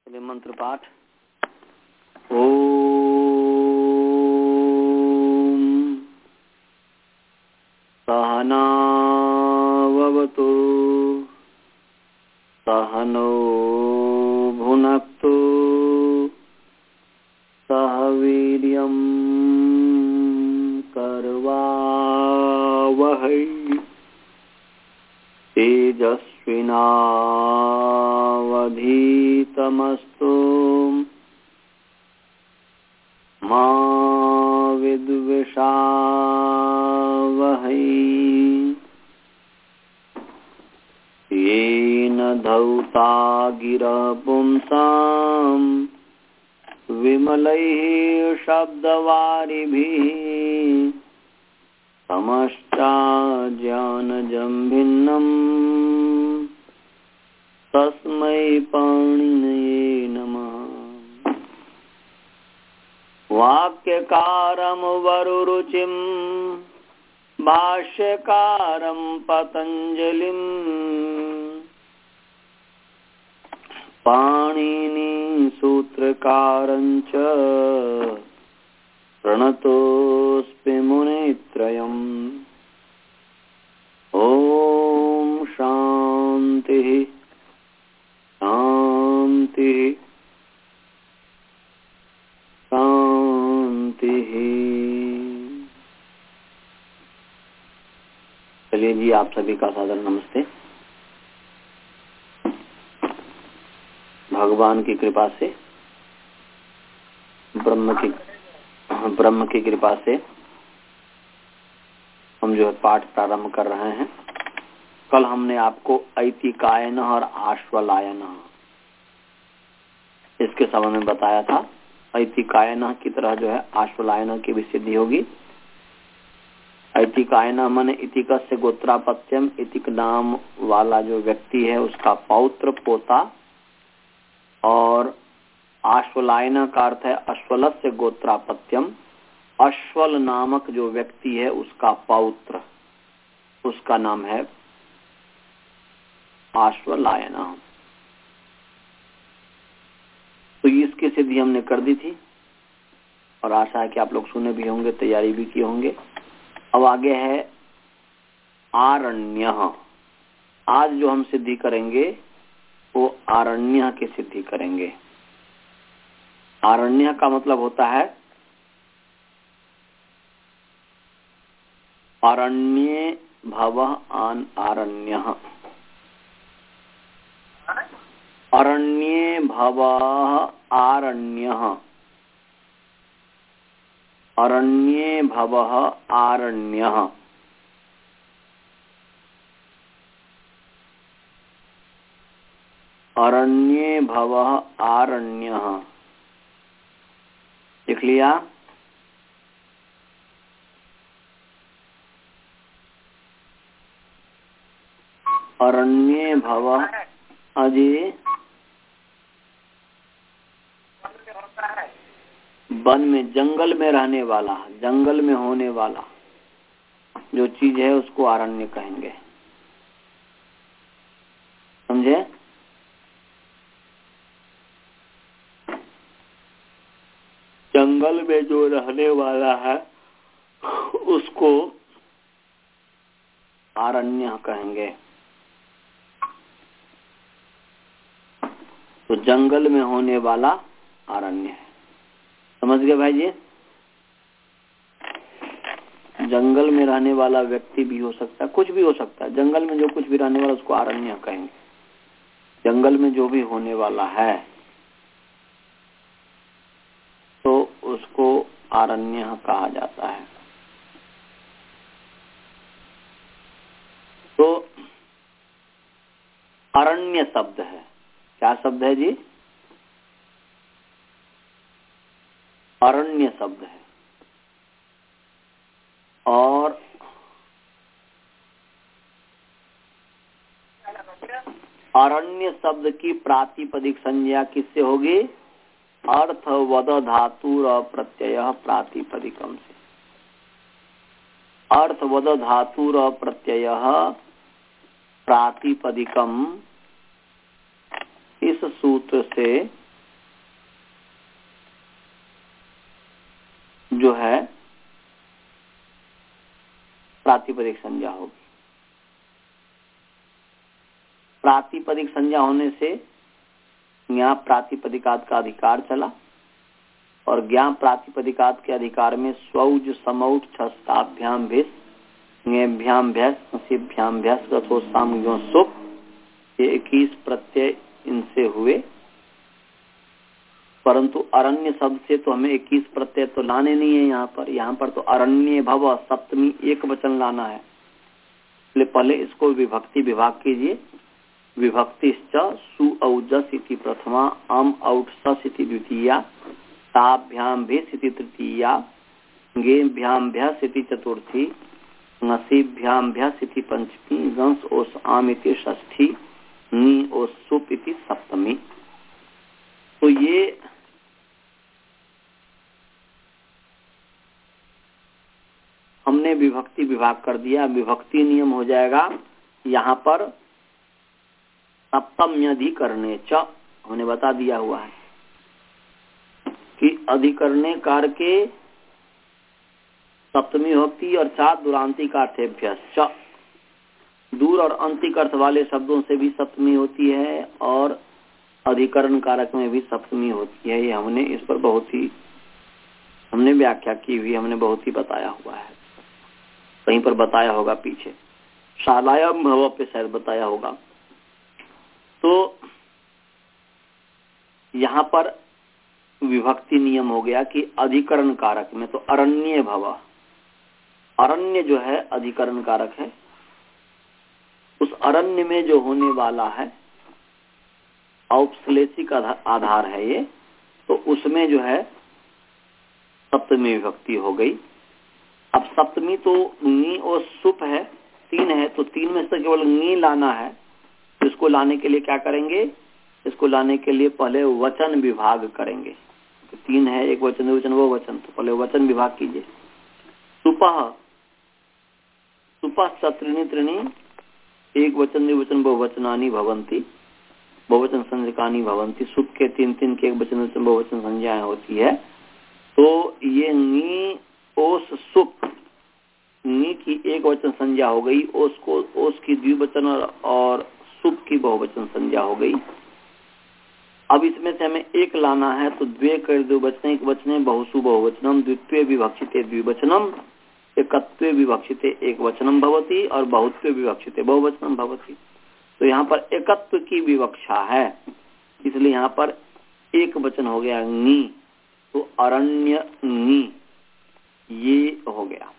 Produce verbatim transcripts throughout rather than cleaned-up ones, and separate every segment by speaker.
Speaker 1: चलिए मंत्र पाठ। ओम सहनाववतु सहनो भुनक्तु सह वीर्यं करवावहै तेजस्विनावधीतमस्तु मा विद्विषावहै। येन धौता गिरः पुंसां विमलैः शब्दवारिभिः समश्चाज्ञानजं भिन्नम् तस्मै पाणिनये नमः। वाक्यकारं वरुरुचिं भाष्यकारं पतञ्जलिं पाणिनि सूत्रकारं च प्रणतोऽस्मि मुनित्रयम्। ओम शांति शांति शांति। चलिए जी, आप सभी का सादर नमस्ते। भगवान की कृपा से, ब्रह्म की ब्रह्म की कृपा से हम जो है पाठ प्रारंभ कर रहे हैं। कल हमने आपको ऐतिकायन और आश्वलायन इसके संबंध में बताया था। ऐतिकायन की तरह जो है आश्वलायन की भी सिद्धि होगी। ऐतिकायन माने इतिकस से गोत्रापत्यम, इतिक नाम वाला जो व्यक्ति है उसका पौत्र पोता, और आश्वलायन का अर्थ है अश्वल से गोत्रापत्यम, अश्वल नामक जो व्यक्ति है उसका पौत्र, उसका नाम है आश्वलायन। तो इसकी सिद्धि हमने कर दी थी और आशा है कि आप लोग सुने भी होंगे, तैयारी भी किए होंगे। अब आगे है आरण्य। आज जो हम सिद्धि करेंगे वो आरण्य की सिद्धि करेंगे। आरण्य का मतलब होता है अरण्ये भवः आन आरण्यः। अरण्ये भवः आरण्यः, अरण्ये भवः आरण्यः। अरण्ये भवः आरण्यः लिख लिया। अरण्ये भवः, अजय वन में, जंगल में रहने वाला, जंगल में होने वाला जो चीज है उसको आरण्य कहेंगे। समझे? जंगल में जो रहने वाला है उसको आरण्य कहेंगे। तो जंगल में होने वाला आरण्य है। समझ गए भाई जी? जंगल में रहने वाला व्यक्ति भी हो सकता है, कुछ भी हो सकता है। जंगल में जो कुछ भी रहने वाला उसको आरण्य कहेंगे। जंगल में जो भी होने वाला है तो उसको आरण्य कहा जाता है। तो अरण्य शब्द है, क्या शब्द है जी? अरण्य शब्द है। और अरण्य शब्द की प्रातिपदिक संज्ञा किससे होगी? अर्थ वद धातु प्रत्यय प्रातिपदिकम से। अर्थ वद धातु प्रत्यय प्रातिपदिकम, इस सूत्र से जो है प्रातिपदिक संज्ञा होगी। प्रातिपदिक संज्ञा होने से ज्ञा प्रातिपदिकात का अधिकार चला और ज्ञा प्रातिपदिकात के अधिकार में स्वौज समौट छस्ताभ्याम भेष ज्ञेभ्याम भ्यस नसीभ्याम भ्यस रथोत्साम यो सुप, ये इक्कीस प्रत्यय इनसे हुए। परंतु अरण्य शब्द से तो हमें इक्कीस प्रत्यय तो लाने नहीं है यहाँ पर। यहाँ पर तो अरण्य भव सप्तमी एक वचन लाना है, इसलिए पहले इसको विभक्ति विभाग कीजिए। विभक्ति सु औजस इति प्रथमा, अम औट सस इति द्वितीया, ताभ्याम भेष इति तृतीया, गेभ्याम भ्यस इति चतुर्थी, नसीभ्याम भ्यस इति पंचमी, गंस ओस आम इति षष्ठी, नी ओस सुप इति सप्तमी। तो ये हमने विभक्ति विभाग कर दिया। विभक्ति नियम हो जाएगा यहाँ पर सप्तम्यधिकरणे च, हमने बता दिया हुआ है कि अधिकरणे कार के सप्तमी विभक्ति और चार दूरांतिक अर्थेभ्य च, दूर और अंतिक अर्थ वाले शब्दों से भी सप्तमी होती है और अधिकरण कारक में भी सप्तमी होती है। ये हमने इस पर बहुत ही हमने व्याख्या की हुई, हमने बहुत ही बताया हुआ है। कहीं पर बताया होगा पीछे, शालायाम भव पे शायद बताया होगा। तो यहाँ पर विभक्ति नियम हो गया कि अधिकरण कारक में तो अरण्य भव, अरण्य जो है अधिकरण कारक है। उस अरण्य में जो होने वाला है औपश्लेषिक आधार है ये, तो उसमें जो है सप्तमी विभक्ति हो गई। अब सप्तमी तो नी और सुप है, तीन है, तो तीन में से केवल नी लाना है। तो इसको लाने के लिए क्या करेंगे, इसको लाने के लिए पहले वचन विभाग करेंगे। तो तीन है, एक वचन वचन वो वचन, तो पहले वचन विभाग कीजिए। सुपह सुपह त्रीणि त्रीणि, एक वचन द्विवचन बहुवचनानि भवन्ति, बहुवचन संज्ञकानि भवन्ति। सुप के तीन तीन के एक वचन वचन बहुवचन संज्ञाएं होती है। तो ये नी ओस सुप, नी की एक वचन संज्ञा हो गई, ओस को ओस की द्विवचन और सुप की बहुवचन संज्ञा हो गई। अब इसमें से हमें एक लाना है, तो द्वे कर द्विवचने एक वचने बहुसु बहुवचनम, द्वित्वे विभक्षिते द्विवचनम, एकत्वे विभक्षिते एक वचनम भवति और बहुत्वे विभक्षिते बहुवचनम भवति। तो यहाँ पर एकत्व की विवक्षा है, इसलिए यहाँ पर एक वचन हो गया नी, तो अरण्य नी ये हो गया।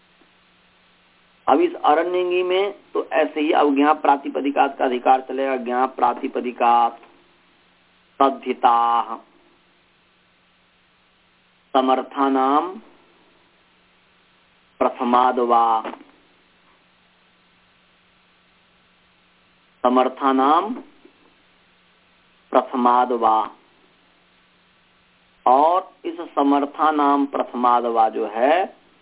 Speaker 1: अब इस अरण्यंगी में तो ऐसे ही अब ज्ञा प्रातिपदिकात का अधिकार चलेगा। ज्ञा प्रातिपदिकात तद्धिता समर्थानाम प्रथमादवा, समर्थानाम प्रथमादवा, और इस समर्थानाम प्रथमादवा जो है,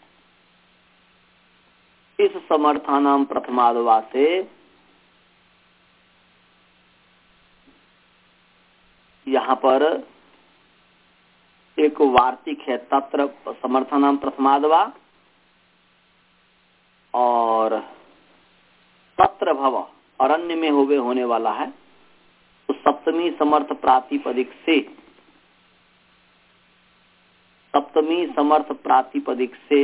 Speaker 1: इस समर्थानाम प्रथमादवा से यहाँ पर एक वार्तिक है, तत्र समर्थानाम प्रथमादवा और तत्र भव अरण्य में होवे होने वाला है। तो सप्तमी समर्थ प्रातिपदिक से, सप्तमी समर्थ प्रातिपदिक से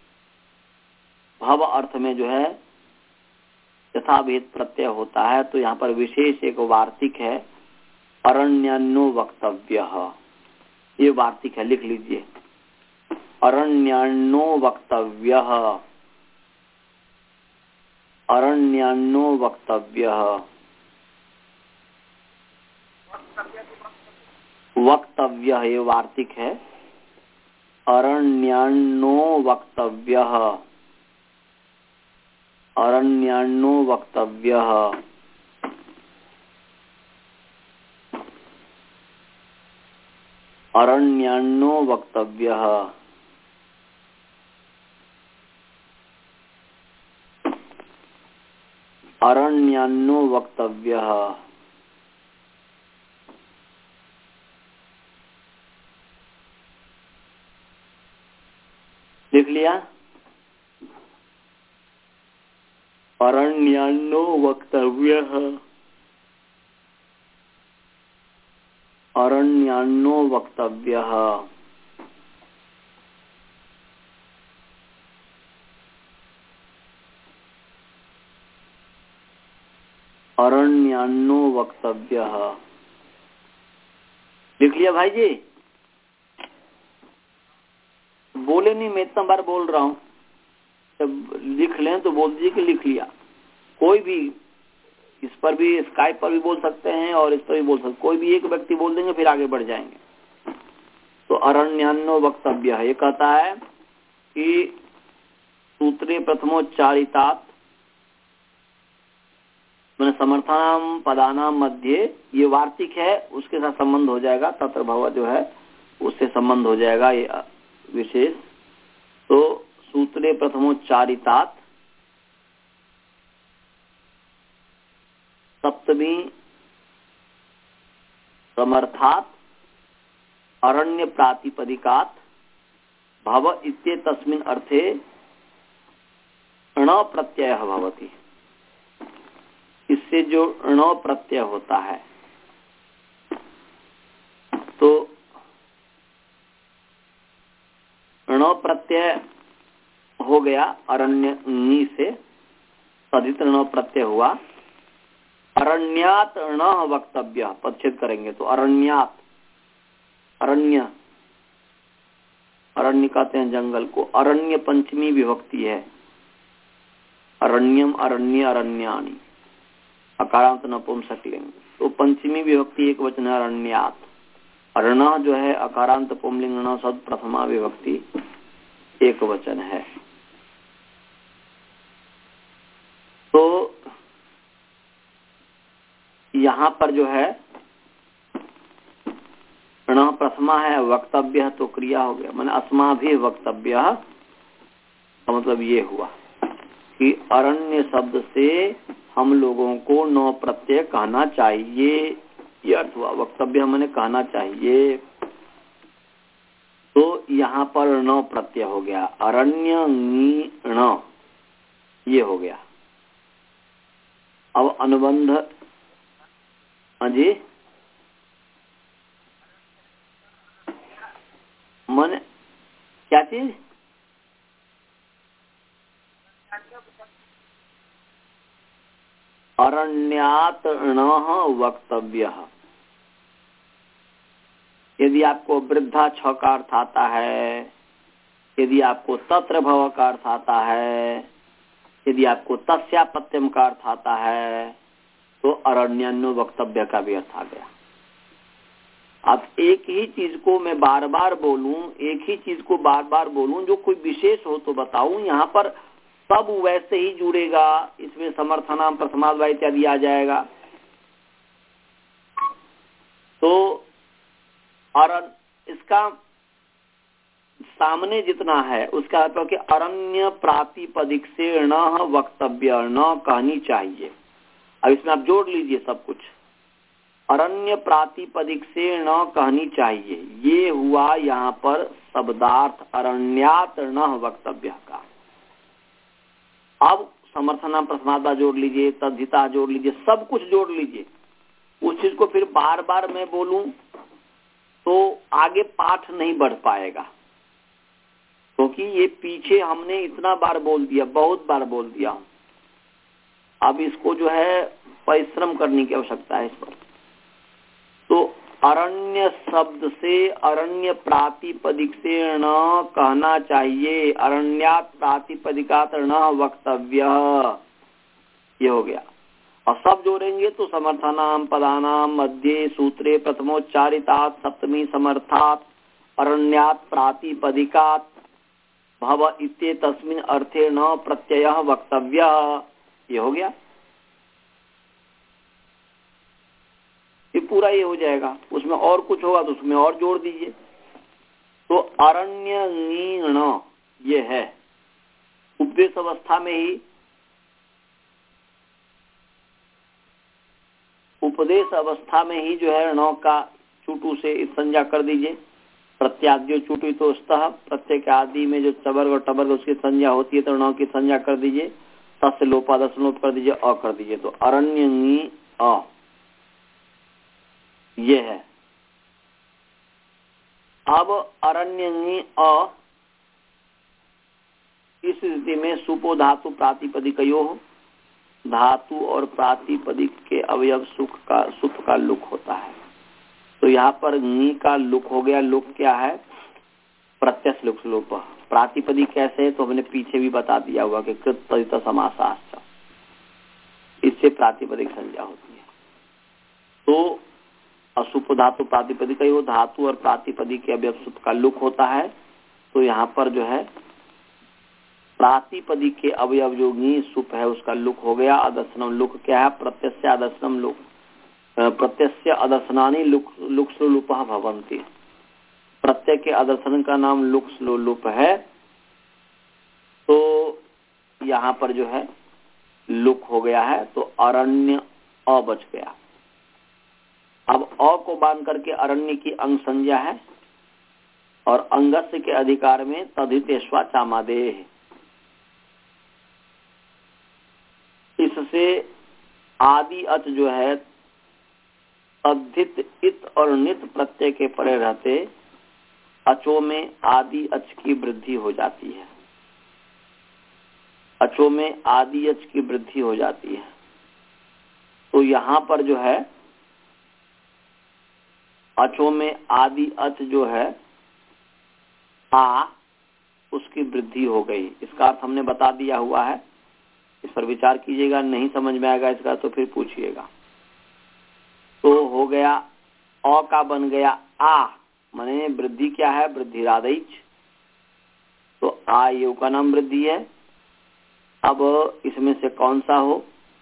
Speaker 1: भव अर्थ में जो है यथाभेद प्रत्यय होता है। तो यहाँ पर विशेष एक वार्तिक है, अरण्यान्नो वक्तव्य, ये वार्तिक है, लिख लीजिए। अरण्यान्नो वक्तव्य, अरण्यान्नो वक्तव्य, वक्तव्य ये वार्तिक है। अरण्यान्नो वक्तव्य, अरण्यान्नो वक्तव्य, अरण्यान्नो वक्तव्य, अरण्यान्नो वक्तव्य, लिख लिया। अरण्यान्नो वक्तव्यः, अरण्यान्नो वक्तव्यः। अरण्यान्नो वक्तव्यः लिख लिया भाई जी? बोले नहीं, मैं इतना बार बोल रहा हूँ, जब लिख लें तो बोल दीजिए कि लिख लिया। कोई भी इस पर भी, स्काइप पर भी बोल सकते हैं और इस पर भी बोल सकते, कोई भी एक व्यक्ति बोल देंगे फिर आगे बढ़ जाएंगे। तो अरण्यान्नो वक्तव्य है, ये कहता है कि सूत्रे प्रथमोच्चारितात मैंने समर्थानाम पदानाम मध्य, ये वार्तिक है, उसके साथ संबंध हो जाएगा, तत्र भव जो है उससे संबंध हो जाएगा ये विशेष। तो सूत्रे प्रथमोच्चारितात सप्तमी समर्थात अरण्य प्रातिपदिकात भव इत्ये तस्मिन् अर्थे ण प्रत्ययः भवति। इससे जो ण प्रत्यय होता है तो ण प्रत्यय हो गया अरण्य नी से, तदित ण प्रत्यय हुआ। अरण्यात ण वक्तव्य, पदच्छेद करेंगे तो अरण्यात, अरण्य, अरण्य कहते हैं जंगल को, अरण्य पंचमी विभक्ति है। अरण्यम, अरण्य, अरण्यानि, अकारांत नपुंसकलिंग, तो पंचमी विभक्ति एक वचन है अरण्यात। अरण जो है अकारांत पुंलिंग ण शब्द प्रथमा विभक्ति एक वचन है। तो यहाँ पर जो है ण प्रथमा है, वक्तव्य तो क्रिया हो गया, मैंने अस्मा भी वक्तव्य का मतलब ये हुआ कि अरण्य शब्द से हम लोगों को नौ प्रत्यय कहना चाहिए, ये अर्थ हुआ। वक्तव्य मैंने कहना चाहिए, तो यहाँ पर नौ प्रत्यय हो गया, अरण्य नी ण, ये हो गया। अब अनुबंध, हाँ जी, मन क्या चीज? अरण्यात णः वक्तव्यः। यदि आपको वृद्धा छ का अर्थ आता है, यदि आपको तत्र भव का अर्थ आता है, यदि आपको तस्यापत्यम का अर्थ आता है, तो अरण्यान्नो वक्तव्य का भी अर्थ आ गया। अब एक ही चीज को मैं बार बार बोलूं, एक ही चीज को बार बार बोलूं, जो कोई विशेष हो तो बताऊं। यहाँ पर सब वैसे ही जुड़ेगा, इसमें समर्थनाम प्रथमाद्वा इत्यादि आ जाएगा। तो अरण्य, इसका सामने जितना है उसका अर्थ कि अरण्य प्रातिपदिक से न वक्तव्य, न कहनी चाहिए। अब इसमें आप जोड़ लीजिए सब कुछ, अरण्य प्रातिपदिक से न कहनी चाहिए, ये हुआ यहाँ पर शब्दार्थ अरण्यात न वक्तव्य का। अब समर्थनाम प्रथमाद्वा जोड़ लीजिए, तद्धिता जोड़ लीजिए, सब कुछ जोड़ लीजिए। उस चीज को फिर बार बार मैं बोलूं तो आगे पाठ नहीं बढ़ पाएगा, क्योंकि ये पीछे हमने इतना बार बोल दिया, बहुत बार बोल दिया। अब इसको जो है परिश्रम करने की आवश्यकता है इस पर। तो अरण्य शब्द से अरण्य प्रातिपदिक से न कहना चाहिए, अरण्यात प्रातिपदिकात न वक्तव्य, ये हो गया। और सब जोड़ेंगे तो समर्थानाम पदानाम मध्य सूत्रे प्रथमोच्चारितात सप्तमी समर्थात अरण्यात प्रातिपदिकात भव इत्ये तस्मिन् अर्थे न प्रत्ययः वक्तव्य, ये हो गया। ये पूरा ये हो जाएगा। उसमें और कुछ होगा तो उसमें और जोड़ दीजिए। तो अरण्य नीण ये है, उपदेश अवस्था में ही, उपदेश अवस्था में ही जो है ण का चूटू से संज्ञा कर दीजिए, प्रत्याद्यो चूटी तो स्तः, प्रत्यय के आदि में जो चवर्ग और टवर्ग उसकी संज्ञा होती है तो ण की संज्ञा कर दीजिए, तस्य लोपादर्शन लोप कर दीजिए, अ कर दीजिए, तो अरण्यंगी अ ये है। अब अरण्यंगी अ इस स्थिति में सुपो धातु प्रातिपदिकयो, धातु और प्रातिपदिक के अवयव सुख का सुप का लुक होता है। तो यहाँ पर नी का लुक हो गया। लुक क्या है? प्रत्यक्ष लुक लोप। प्रातिपदिक कैसे है तो हमने पीछे भी बता दिया हुआ कि कृत तदित समासाश्च, इससे प्रातिपदिक संज्ञा होती है। तो असुप धातु प्रातिपदिक हो, धातु और प्रातिपदिक के अवयव सुप का लुक होता है। तो यहाँ पर जो है प्रातिपदिक के अवयव जो नी सुप है उसका लुक हो गया। अदर्शनम लुक क्या है? प्रत्यस्य अदर्शनम लुक, प्रत्यस्य अदर्शनानि लुक लुक्स्लो लुपः भवन्ति। प्रत्यय के अदर्शन का नाम लुक्स्लो लुप है। तो यहाँ पर जो है लुक हो गया है, तो अरण्य अ बच गया। अब अ को बांध करके अरण्य की अंग संज्ञा है और अंगस्य के अधिकार में तद्धितेष्वा चामादेह। इससे आदि अच जो है तद्धित इत और नित प्रत्यय के परे रहते अचो में आदि अच की वृद्धि हो जाती है। अचो में आदि अच की वृद्धि हो जाती है। तो यहाँ पर जो है अचो में आदि अच जो है आ, उसकी वृद्धि हो गई। इसका अर्थ हमने बता दिया हुआ है, इस पर विचार कीजिएगा। नहीं समझ में आएगा इसका तो फिर पूछिएगा। तो हो गया अ का बन गया आ, माने वृद्धि क्या है? वृद्धि राधैच। तो आ यू का नाम वृद्धि है। अब इसमें से कौन सा हो?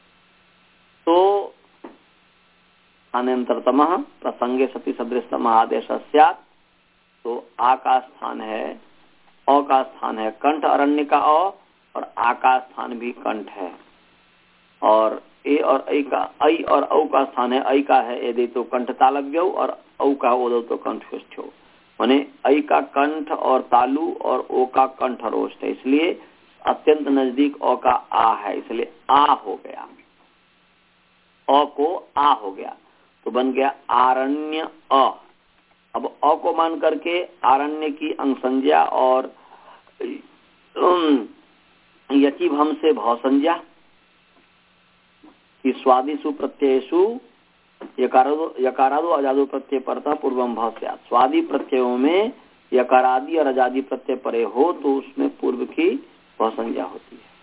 Speaker 1: तो अनंतरतम प्रसंगे सती सदृशतम आदेश स्यात्। तो आ का स्थान है, अ का स्थान है कंठ अरण्य का अ, और आ का स्थान भी कंठ है। और ए और ऐ का ऐ और औ का स्थान है, ऐ का है यदि तो कंठ तालव्य और औ का ओदो तो कंठ हो, माने ऐ का कंठ और तालु और ओ का कंठ रोष्ट है, इसलिए अत्यंत नजदीक अ का आ है, इसलिए आ हो गया। अ को आ हो गया तो बन गया आरण्य अ। अब अ को मान करके आरण्य की अंग संज्ञा और यति भम से भाव संज्ञा कि स्वादिषु प्रत्ययेषु यकारादो यकारादो अजादो प्रत्यय परता पूर्वम भाव से। स्वादि प्रत्ययों में यकारादि और अजादि प्रत्यय परे हो तो उसमें पूर्व की भाव संज्ञा होती है।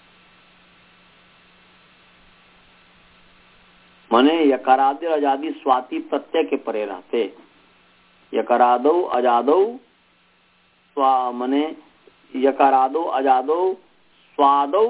Speaker 1: माने यकारादि और अजादि स्वाति प्रत्यय के परे रहते। यकारादो अजादो स्वा माने यकारादो अजादो स्वादो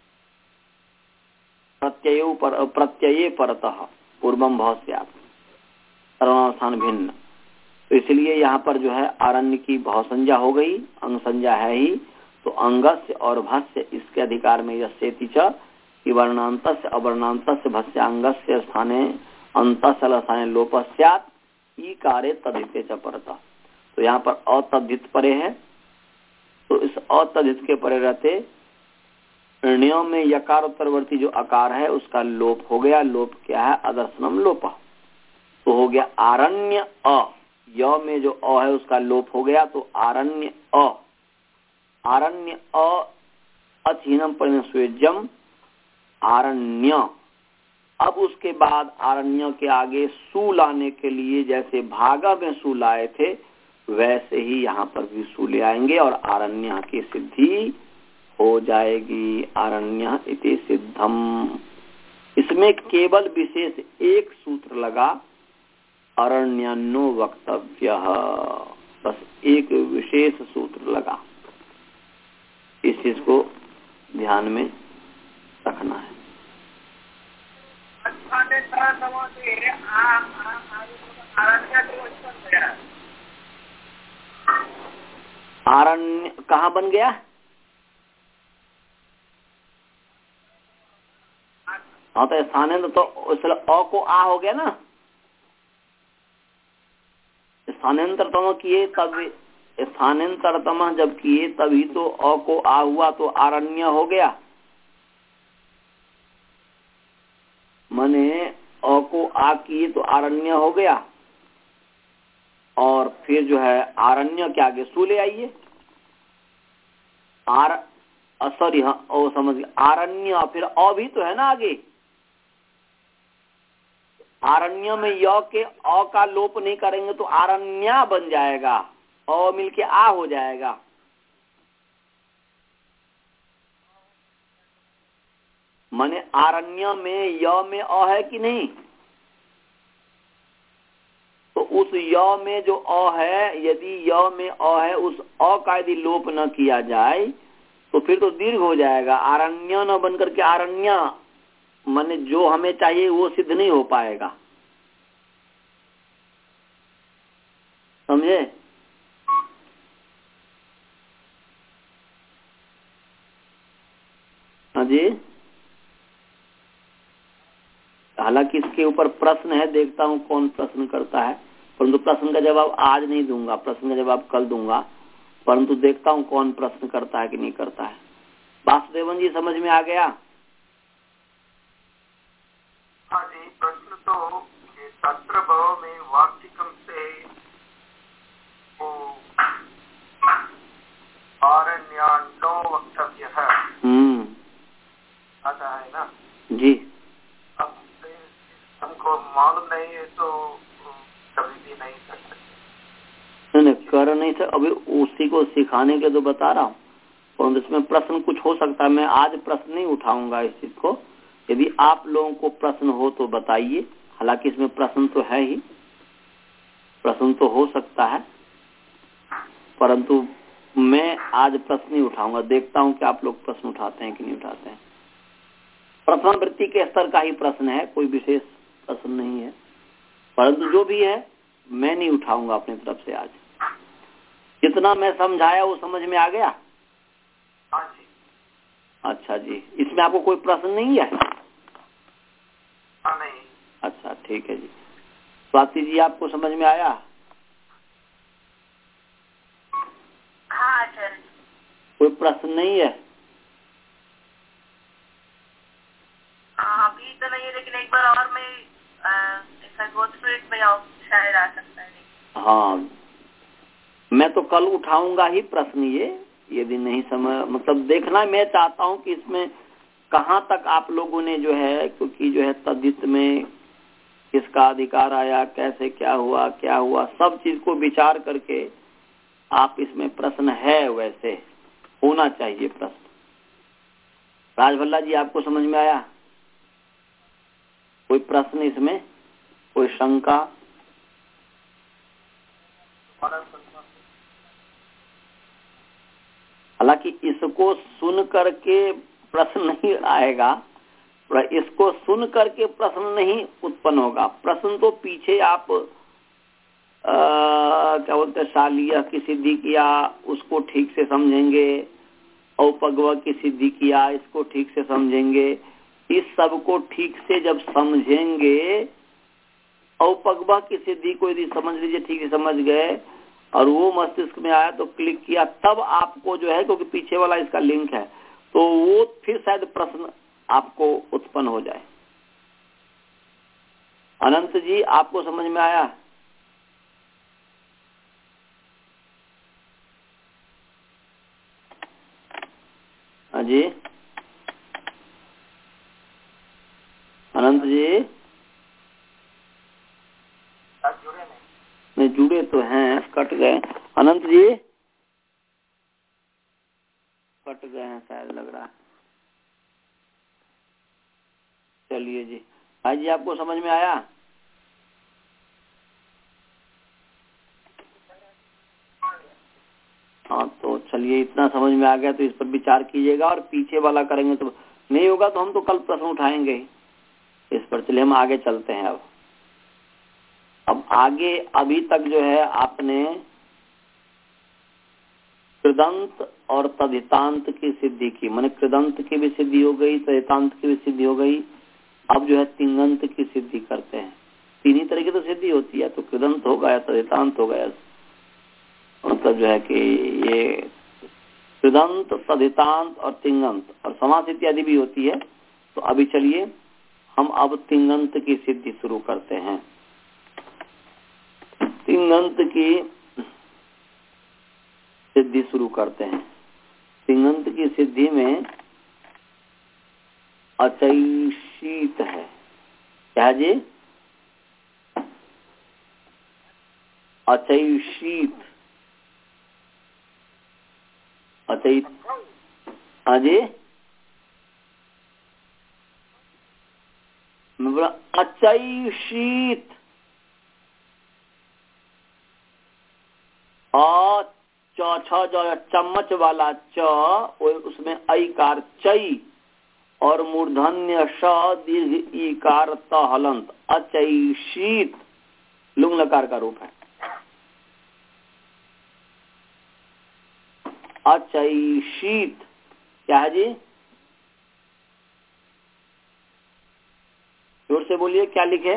Speaker 1: प्रत्ययो पर प्रत्यये परतः पूर्वम भाव से सर्वनाम भिन्न। तो इसलिए यहाँ पर जो है आरण्य की भाव संज्ञा हो गई, अंग संज्ञा है ही। तो अंगस्य और भस्य इसके अधिकार में यस्येति च कि वर्णांतस्य अवर्णांतस्य भस्य अंगस्य स्थाने अंतस्य स्थाने लोप स्यात् ई कार्य तद्धिते च परतः। तो यहाँ पर अतद्धित परे है, तो इस अतद्धित के परे रहते ण्यों में यकार उत्तरवर्ती जो आकार है उसका लोप हो गया। लोप क्या है? अदर्शनम लोप। तो हो गया आरण्य अ। य में जो अ है उसका लोप हो गया, तो आरण्य अ। आरण्य अ अचीनम परिणस्वेज्यम आरण्य। अब उसके बाद आरण्य के आगे सु लाने के लिए जैसे भागा में सु लाए थे वैसे ही यहाँ पर भी सु ले आएंगे और आरण्य की सिद्धि हो जाएगी। आरण्य इति सिद्धम। इसमें केवल विशेष एक सूत्र लगा, अरण्यान्नो वक्तव्यः, बस एक विशेष सूत्र लगा। इस चीज को ध्यान में रखना है। आरण्य कहाँ बन गया? हाँ तो स्थानेंद्र तो इसलिए अ को आ हो गया ना। स्थानांतर तम किए तब स्थानांतरतम जब किए तभी तो अ को आ हुआ तो आरण्य हो गया। माने अ को आ किए तो आरण्य हो गया। और फिर जो है आरण्य के आगे सु ले आइए। आर सॉरी हाँ ओ समझ गया, आरण्य फिर अ भी तो है ना आगे। आरण्य में य के अ का लोप नहीं करेंगे तो आरण्या बन जाएगा, अ मिलके आ हो जाएगा। माने आरण्य में य में अ है कि नहीं, तो उस य में जो अ है, यदि य में अ है, उस अ का यदि लोप न किया जाए तो फिर तो दीर्घ हो जाएगा। आरण्य न बन करके आरण्य, माने जो हमें चाहिए वो सिद्ध नहीं हो पाएगा। समझे? हाँ जी। हालांकि इसके ऊपर प्रश्न है, देखता हूँ कौन प्रश्न करता है, परंतु प्रश्न का जवाब आज नहीं दूंगा, प्रश्न का जवाब कल दूंगा, परंतु देखता हूँ कौन प्रश्न करता है कि नहीं करता है। वासुदेवन जी समझ में आ गया?
Speaker 2: हाँ जी। प्रश्न तो तत्र भाव में वाक्यकम से वो आरण्यान्नो वक्तव्य है आता है ना
Speaker 1: जी।
Speaker 2: अब हमको मालूम नहीं है तो कभी भी नहीं कर सकते।
Speaker 1: नहीं कर नहीं सर, अभी उसी को सिखाने के तो बता रहा हूँ, और इसमें प्रश्न कुछ हो सकता है। मैं आज प्रश्न नहीं उठाऊंगा इस चीज को, यदि आप लोगों को प्रश्न हो तो बताइए। हालांकि इसमें प्रश्न तो है ही, प्रश्न तो हो सकता है, परंतु मैं आज प्रश्न नहीं उठाऊंगा। देखता हूं कि आप लोग प्रश्न उठाते हैं कि नहीं उठाते हैं। प्रथम वृत्ति के स्तर का ही प्रश्न है, कोई विशेष प्रश्न नहीं है, परंतु जो भी है मैं नहीं उठाऊंगा अपनी तरफ से आज। जितना मैं समझाया वो समझ में आ गया?
Speaker 2: हाँ जी।
Speaker 1: अच्छा जी। इसमें आपको कोई प्रश्न नहीं है?
Speaker 2: हाँ नहीं।
Speaker 1: अच्छा ठीक है जी। स्वाति जी आपको समझ में आया?
Speaker 3: हाँ आचार्य।
Speaker 1: कोई प्रश्न नहीं है?
Speaker 3: हाँ अभी तो नहीं है, लेकिन एक बार और मैं ऐसा गो थ्रू इट में शायद आ सकता है।
Speaker 1: हाँ मैं तो कल उठाऊंगा ही प्रश्न ये, यदि नहीं समझ, मतलब देखना मैं चाहता हूं कि इसमें कहाँ तक आप लोगों ने जो है, क्योंकि जो है तद्धित में किसका अधिकार आया, कैसे क्या हुआ क्या हुआ, सब चीज को विचार करके आप इसमें प्रश्न है, वैसे होना चाहिए प्रश्न। राजभल्ला जी आपको समझ में आया? कोई प्रश्न इसमें, कोई शंका? हालांकि इसको सुन करके प्रश्न नहीं आएगा, इसको सुन करके प्रश्न नहीं उत्पन्न होगा। प्रश्न तो पीछे आप आ, क्या बोलते हैं, शालिया की सिद्धि किया उसको ठीक से समझेंगे, औपगव की सिद्धि किया इसको ठीक से समझेंगे। इस सब को ठीक से जब समझेंगे, औपगव की सिद्धि को यदि समझ लीजिए, ठीक से समझ गए और वो मस्तिष्क में आया तो क्लिक किया, तब आपको जो है, क्योंकि पीछे वाला इसका लिंक है, तो वो फिर शायद प्रश्न आपको उत्पन्न हो जाए। अनंत जी आपको समझ में आया? हाँ जी अनंत जी
Speaker 2: जुड़े नहीं?
Speaker 1: नहीं जुड़े तो हैं, कट गए। अनंत जी कट गए हैं शायद, लग रहा है। चलिए जी। भाई जी आपको समझ में आया? हाँ तो चलिए, इतना समझ में आ गया तो इस पर विचार कीजिएगा, और पीछे वाला करेंगे तो नहीं होगा, तो हम तो कल प्रश्न उठाएंगे इस पर। चलिए हम आगे चलते हैं। अब अब आगे अभी तक जो है आपने कृदंत और तदितांत की सिद्धि की, माने कृदंत की भी सिद्धि हो गई, तदितांत की भी सिद्धि हो गई। अब जो है तिंगंत की सिद्धि करते हैं। तीन ही तरह की तो सिद्धि होती है, तो कृदंत हो गया, तदितांत हो गया मतलब जो है कि ये कृदंत, तदितांत और तिंगंत और समास इत्यादि भी होती है। तो अभी चलिए हम अब तिंगंत की सिद्धि शुरू करते हैं। तिंगंत की सिद्धि शुरू करते हैं। तिंगंत की सिद्धि में अचैशीत है। क्या जी? अचैशीत। अचै हाँ जी, मैं बोला अचैशीत। अ च छ जो चम्मच वाला च, उसमें ऐकार चै और मूर्धन्य श दीर्घ ईकार त हलंत। अचैशीत लुंग लकार का रूप है। अचैशीत क्या है जी? जोर से बोलिए, क्या लिखे?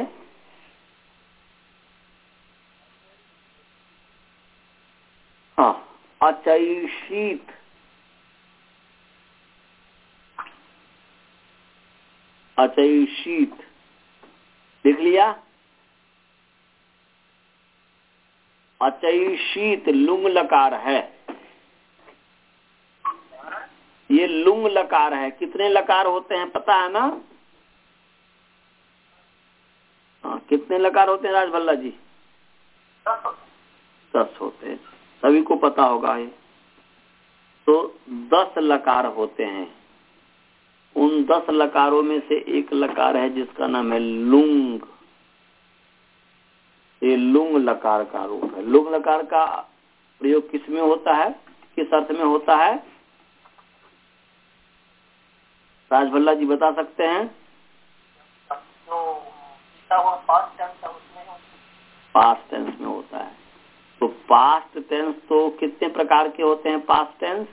Speaker 1: हाँ, अचैशीत। अचैशीत लिख लिया। अचैशीत लुंग लकार है। ये लुंग लकार है। कितने लकार होते हैं पता है ना? हाँ, कितने लकार होते हैं राजभल्ला जी? दस होते हैं, सभी को पता होगा ये। तो दस लकार होते हैं। उन दस लकारों में से एक लकार है जिसका नाम है लुंग। ये लुंग लकार का रूप है। लुंग लकार का प्रयोग किस में होता है, किस अर्थ में होता है? राजभल्ला जी बता सकते हैं? पास्ट टेंस में होता है। तो पास्ट टेंस तो कितने प्रकार के होते हैं? पास्ट टेंस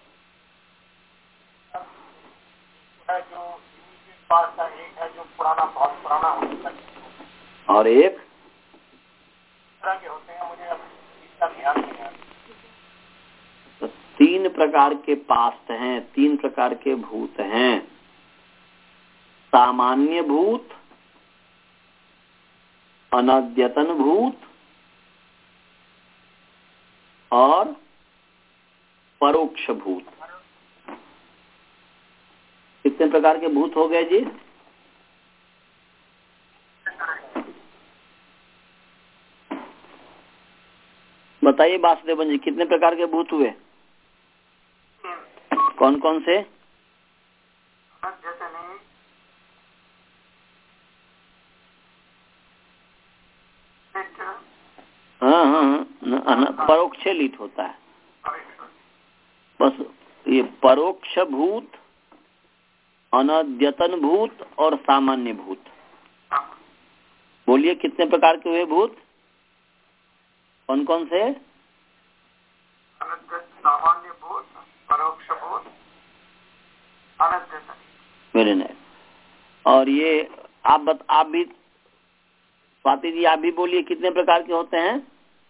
Speaker 2: जो पास्ट का एक है जो पुराना बहुत पुराना होता है,
Speaker 1: और एक
Speaker 2: तरह के होते हैं। मुझे अब इसका ध्यान नहीं है।
Speaker 1: तो तीन प्रकार के पास्ट हैं, तीन प्रकार के भूत हैं। सामान्य भूत, अनद्यतन भूत और परोक्ष भूत। कितने प्रकार के भूत हो गए जी? बताइए वासुदेवन जी, कितने प्रकार के भूत हुए? कौन कौन से? हाँ हाँ हाँ, परोक्ष लिट होता है बस। ये परोक्ष भूत, अनद्यतन भूत और सामान्य भूत। बोलिए कितने प्रकार के हुए भूत? कौन कौन से?
Speaker 2: सामान्य भूत, परोक्ष भूत, अनद्यतन।
Speaker 1: मेरे ने और ये आप बत आप भी स्वाति जी, आप भी बोलिए कितने प्रकार के होते हैं?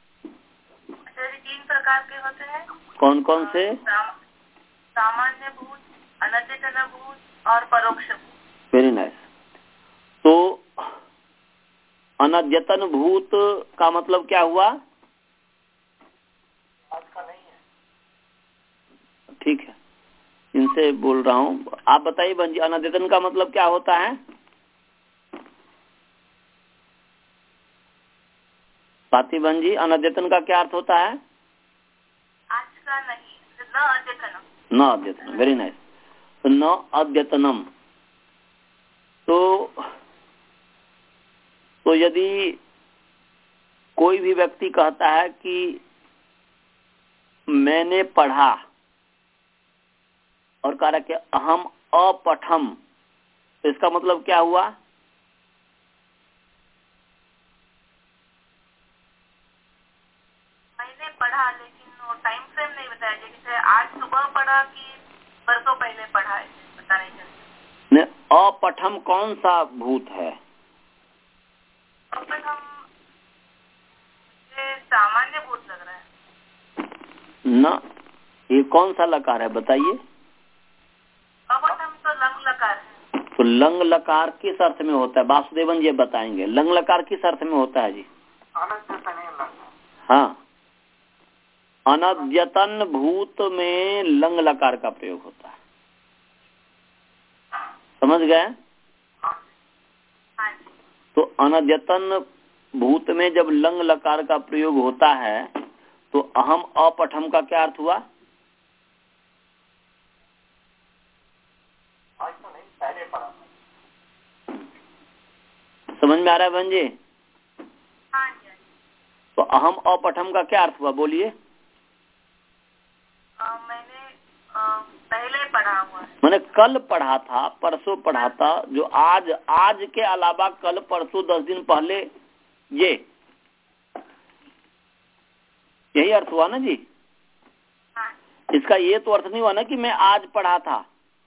Speaker 3: तीन प्रकार के होते हैं।
Speaker 1: कौन कौन से?
Speaker 3: सामान्य भूत, अनद्यतन भूत और परोक्ष भूत।
Speaker 1: Very nice. तो अनद्यतन भूत का मतलब क्या हुआ?
Speaker 2: आज का नहीं है।
Speaker 1: ठीक है, इनसे बोल रहा हूँ। आप बताइए बहन जी, अनद्यतन का मतलब क्या होता है? स्वाति बहन जी, अनद्यतन का क्या अर्थ होता है?
Speaker 3: आज का नहीं, न अद्यतनम।
Speaker 1: न अद्यतनम, वेरी नाइस। तो न अद्यतनम, तो तो यदि कोई भी व्यक्ति कहता है कि मैंने पढ़ा और कह रहा कि अहम अपठम, तो इसका मतलब क्या हुआ?
Speaker 3: मैंने पढ़ा, लेकिन वो टाइम फ्रेम नहीं बताया। जैसे आज सुबह पढ़ा कि परसों पहले पढ़ा है, पता नहीं चलता।
Speaker 1: अपठम कौन सा भूत है?
Speaker 3: अपठम ये सामान्य भूत लग रहा है।
Speaker 1: ना, ये कौन सा लकार है बताइए?
Speaker 3: अपठम तो लंग लकार है।
Speaker 1: तो लंग लकार किस अर्थ में होता है? वासुदेवन जी बताएंगे। लंग लकार किस अर्थ में होता है जी? हाँ, अनद्यतन भूत में लंग लकार का प्रयोग होता है। समझ गए? तो अनद्यतन भूत में जब लंग लकार का प्रयोग होता है तो अहम अपठम का क्या अर्थ हुआ?
Speaker 2: आज तो नहीं, पहले पढ़ा।
Speaker 1: समझ में आ रहा है बहन जी?
Speaker 3: हाँ जी।
Speaker 1: तो अहम अपठम का क्या अर्थ हुआ बोलिए?
Speaker 3: मैंने आ, पहले पढ़ा हुआ है।
Speaker 1: मैंने कल पढ़ा था, परसों पढ़ा था, जो आज आज के अलावा कल परसों दस दिन पहले, ये यही अर्थ हुआ ना जी?
Speaker 3: हाँ।
Speaker 1: इसका ये तो अर्थ नहीं हुआ ना कि मैं आज पढ़ा था।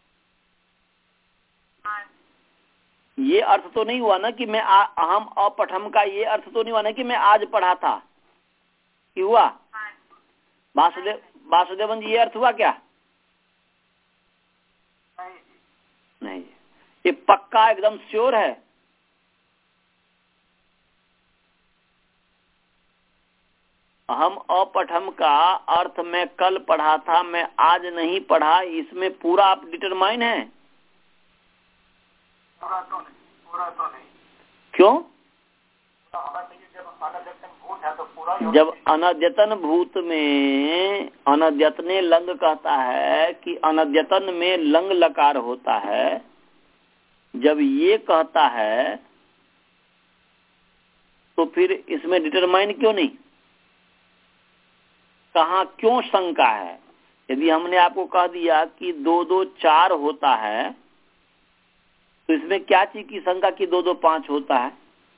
Speaker 3: हाँ।
Speaker 1: ये अर्थ तो नहीं हुआ ना कि मैं अहम अपठम का ये अर्थ तो नहीं हुआ ना कि मैं आज पढ़ा था। कि हुआ?
Speaker 3: हाँ।
Speaker 1: वासुदेव वासुदेवन जी, ये अर्थ हुआ क्या?
Speaker 2: नहीं
Speaker 1: नहीं, ये पक्का एकदम श्योर है। अहम अपठम का अर्थ मैं कल पढ़ा था, मैं आज नहीं पढ़ा, इसमें पूरा आप डिटरमाइन है?
Speaker 2: पूरा तो नहीं, पूरा तो नहीं।
Speaker 1: क्यों?
Speaker 2: तो हमारा चाहिए जब अनद्यतन भूत है तो पूरा ही
Speaker 1: जब अनद्यतन भूत में अनद्यतने लंग कहता है कि अनद्यतन में लंग लकार होता है, जब ये कहता है तो फिर इसमें डिटरमाइन क्यों नहीं? कहाँ क्यों शंका है? यदि हमने आपको कह दिया कि दो दो चार होता है तो इसमें क्या चीज की शंका कि दो दो पांच होता है?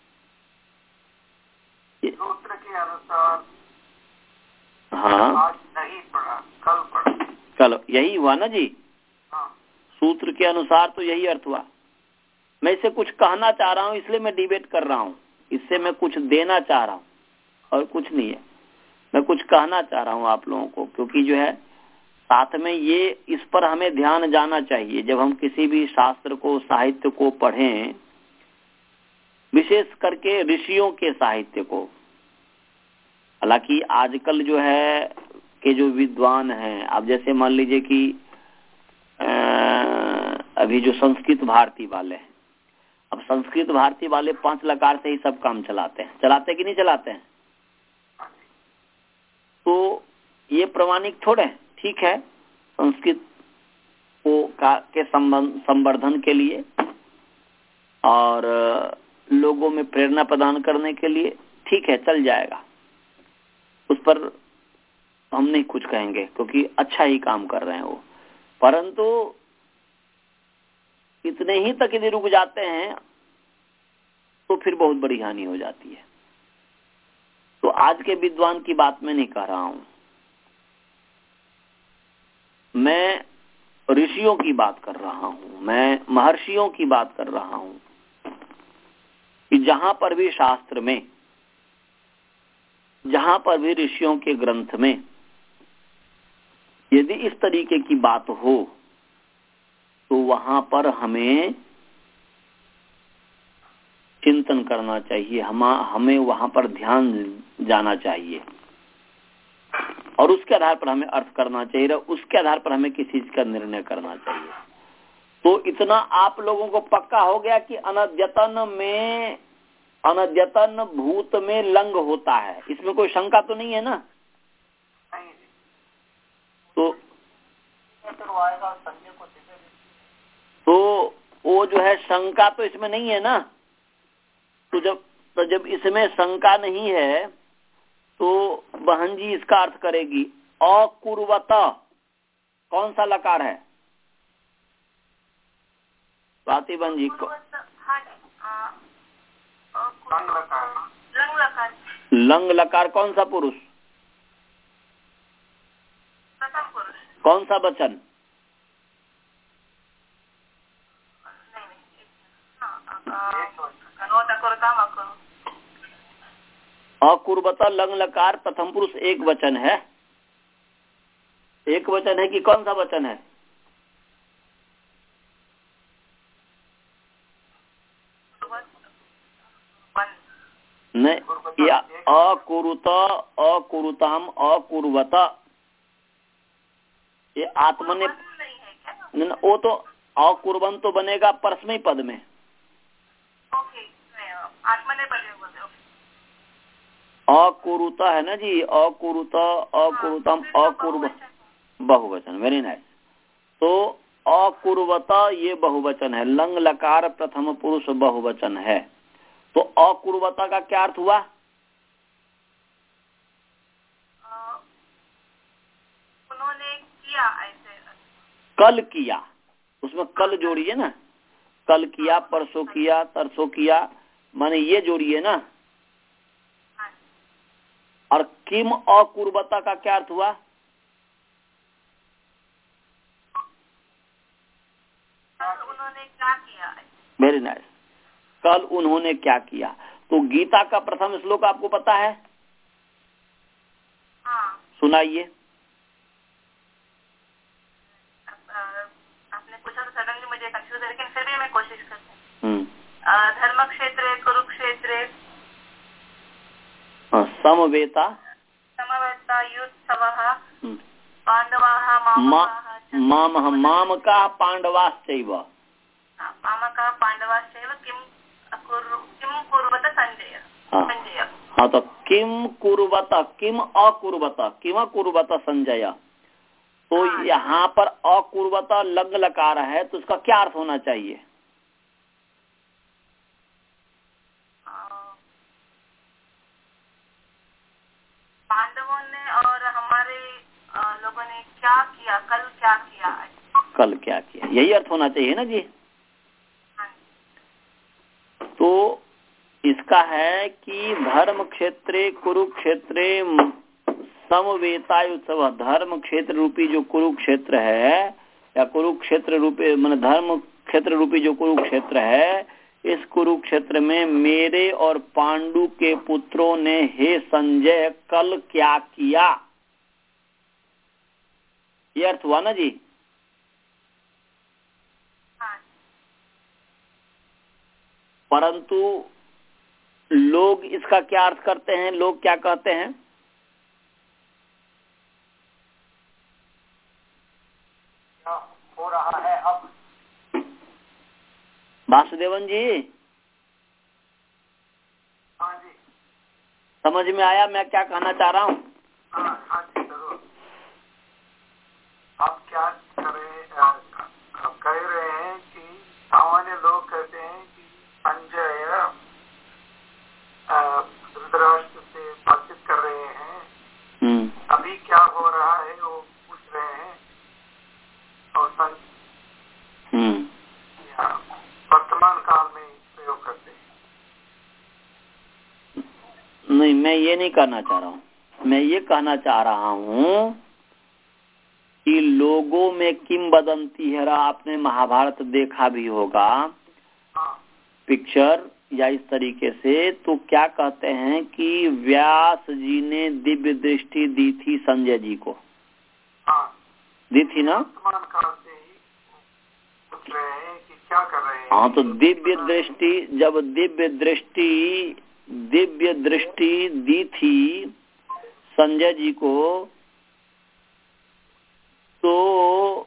Speaker 2: सूत्र के अनुसार
Speaker 1: हाँ,
Speaker 2: आज नहीं पढ़ा, कल पढ़ा।
Speaker 1: चलो यही हुआ ना जी?
Speaker 2: हाँ।
Speaker 1: सूत्र के अनुसार तो यही अर्थ हुआ। मैं इसे कुछ कहना चाह रहा हूँ, इसलिए मैं डिबेट कर रहा हूँ। इससे मैं कुछ देना चाह रहा हूँ और कुछ नहीं है। मैं कुछ कहना चाह रहा हूँ आप लोगों को, क्योंकि जो है साथ में ये इस पर हमें ध्यान जाना चाहिए जब हम किसी भी शास्त्र को, साहित्य को पढ़ें, विशेष करके ऋषियों के साहित्य को। हालांकि आजकल जो है के जो विद्वान हैं, अब जैसे मान लीजिए कि अभी जो संस्कृत भारती वाले हैं, अब संस्कृत भारती वाले पांच लकार से ही सब काम चलाते हैं। चलाते कि नहीं चलाते हैं? तो ये प्रमाणिक थोड़े, ठीक है, संस्कृत को का के संवर्धन के लिए और लोगों में प्रेरणा प्रदान करने के लिए ठीक है, चल जाएगा, उस पर हम नहीं कुछ कहेंगे क्योंकि अच्छा ही काम कर रहे हैं वो। परंतु इतने ही तक यदि रुक जाते हैं तो फिर बहुत बड़ी हानि हो जाती है। तो आज के विद्वान की बात मैं नहीं कह रहा हूं, मैं ऋषियों की बात कर रहा हूं, मैं महर्षियों की बात कर रहा हूं कि जहां पर भी शास्त्र में, जहां पर भी ऋषियों के ग्रंथ में यदि इस तरीके की बात हो तो वहां पर हमें चिंतन करना चाहिए, हम हमें वहां पर ध्यान जाना चाहिए और उसके आधार पर हमें अर्थ करना चाहिए, उसके आधार पर हमें किसी चीज का निर्णय करना चाहिए। तो इतना आप लोगों को पक्का हो गया कि अनद्यतन में अनद्यतन भूत में लंग होता है, इसमें कोई शंका तो नहीं है ना? तो तो वो जो है शंका तो इसमें नहीं है ना? तो जब तो जब इसमें शंका नहीं है तो बहन जी इसका अर्थ करेगी अकुर्वत। कौन सा लकार है स्वाति बहन जी को? लंग लकार कौन सा पुरुष? कौन सा वचन? अकुर्वत लंग लकार प्रथम पुरुष एक वचन है। एक वचन है कि कौन सा वचन है? नहीं, या अकुरुत, अकुरुताम, अकुर्वत, ये आत्मने नहीं, वो तो अकुर्वन तो बनेगा परस्मई पद में। अकुरुत है ना जी, अकुरुत, अकुरुतम, अकुर्व बहुवचन। Very nice. तो अकुर्वत ये बहुवचन है, लंग लकार प्रथम पुरुष बहुवचन है। तो अकुर्वता का क्या अर्थ हुआ?
Speaker 3: उन्होंने किया, ऐसे
Speaker 1: कल किया, उसमें कल जोड़िए ना, कल किया, परसों किया, तरसों किया, माने ये जोड़िए ना। और किम अकुर्वता का क्या अर्थ हुआ?
Speaker 3: उन्होंने क्या किया।
Speaker 1: Very nice. कल उन्होंने क्या किया। तो गीता का प्रथम श्लोक आपको पता है?
Speaker 3: हाँ।
Speaker 1: सुनाइए।
Speaker 3: आपने पूछा तो सडनली मुझे कंफ्यूज है, लेकिन फिर भी मैं कोशिश करती
Speaker 1: हूँ।
Speaker 3: धर्म क्षेत्र, कुरुक्षेत्र,
Speaker 1: समवेता,
Speaker 3: समवेता युत्सवः, पांडवाः,
Speaker 1: मामः, मामकाः पांडवाश्चैव,
Speaker 3: मामकाः पांडवाश्चैव, किम किम कुर्वत संजय। संजय।
Speaker 1: हाँ, तो किम कुर्वत, किम अकुर्वत, किम अकुर्वत संजय। तो हाँ, यहाँ पर अकुर्वत लग लकार है, तो उसका क्या अर्थ होना चाहिए?
Speaker 3: पांडवों ने और हमारे लोगों ने क्या किया, कल क्या किया।
Speaker 1: कल क्या किया, यही अर्थ होना चाहिए ना जी। तो इसका है कि धर्म क्षेत्रे कुरुक्षेत्रे समवेतायुत्सव, धर्म क्षेत्र रूपी जो कुरुक्षेत्र है, या कुरुक्षेत्र रूपी मान धर्म क्षेत्र रूपी जो कुरुक्षेत्र है, इस कुरुक्षेत्र में मेरे और पांडु के पुत्रों ने हे संजय कल क्या किया, ये अर्थ हुआ ना जी। परंतु लोग इसका क्या अर्थ करते हैं, लोग क्या कहते हैं?
Speaker 2: क्या हो रहा है अब?
Speaker 1: वासुदेवन जी,
Speaker 2: हाँ जी,
Speaker 1: समझ में आया मैं क्या कहना चाह रहा हूँ?
Speaker 2: हाँ हाँ जी जरूर। आप क्या करें, कह रहे हैं कि सामान्य लोग कहते हैं कि संजय धृतराष्ट्र से बातचीत कर रहे हैं, अभी क्या हो रहा है वो पूछ रहे हैं, और संजय वर्तमान काल में प्रयोग करते हैं।
Speaker 1: नहीं, मैं ये नहीं कहना चाह रहा हूँ। मैं ये कहना चाह रहा हूँ कि लोगों में किंवदंती है, आपने महाभारत देखा भी होगा,
Speaker 2: हाँ।
Speaker 1: पिक्चर या इस तरीके से, तो क्या कहते हैं कि व्यास जी ने दिव्य दृष्टि दी थी संजय जी को।
Speaker 2: हाँ।
Speaker 1: दी थी ना?
Speaker 2: वर्तमान काल से ही पूछ रहे हैं कि क्या कर रहे हैं।
Speaker 1: हाँ, तो दिव्य दृष्टि, जब दिव्य दृष्टि दिव्य दृष्टि दी थी संजय जी को, तो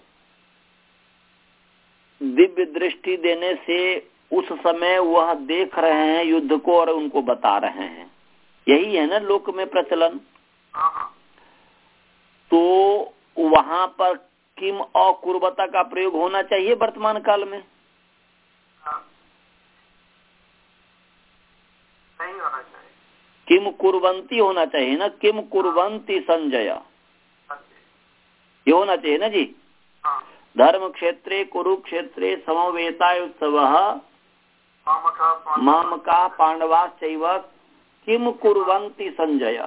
Speaker 1: दिव्य दृष्टि देने से उस समय वह देख रहे हैं युद्ध को और उनको बता रहे हैं, यही है ना लोक में प्रचलन। तो वहां पर किम अकुर्वता का प्रयोग होना चाहिए वर्तमान काल में।
Speaker 2: नहीं होना चाहिए,
Speaker 1: किम कुर्वंती होना चाहिए ना, किम कुर्वंती संजय, ये होना चाहिए ना जी। धर्म क्षेत्रे कुरुक्षेत्रे समवेतायुत्सवः मामका पांडवाश्चैव किम कुर्वन्ति संजय।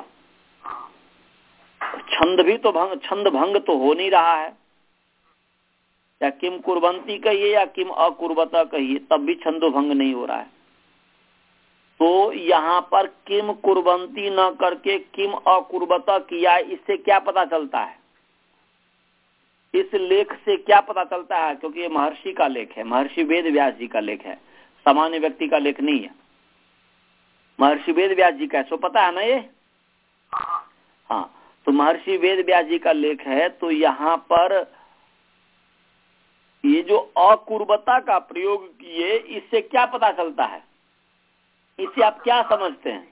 Speaker 1: छंद भी तो भंग, छंद भंग तो हो नहीं रहा है, या किम कुर्वन्ति कहिए या किम अकुर्वता कहिए, तब भी छंदो भंग नहीं हो रहा है। तो यहाँ पर किम कुर्वन्ति न करके किम अकुर्वता किया, इससे क्या पता चलता है? इस लेख से क्या पता चलता है, क्योंकि ये महर्षि का लेख है, महर्षि वेद व्यास जी का लेख है, सामान्य व्यक्ति का लेख नहीं है, महर्षि वेद व्यास जी का, सो पता है ना ये। हाँ, तो महर्षि वेद व्यास जी का लेख है। तो यहाँ पर ये जो अकुर्वता का प्रयोग किए, इससे क्या पता चलता है, इससे आप क्या समझते हैं?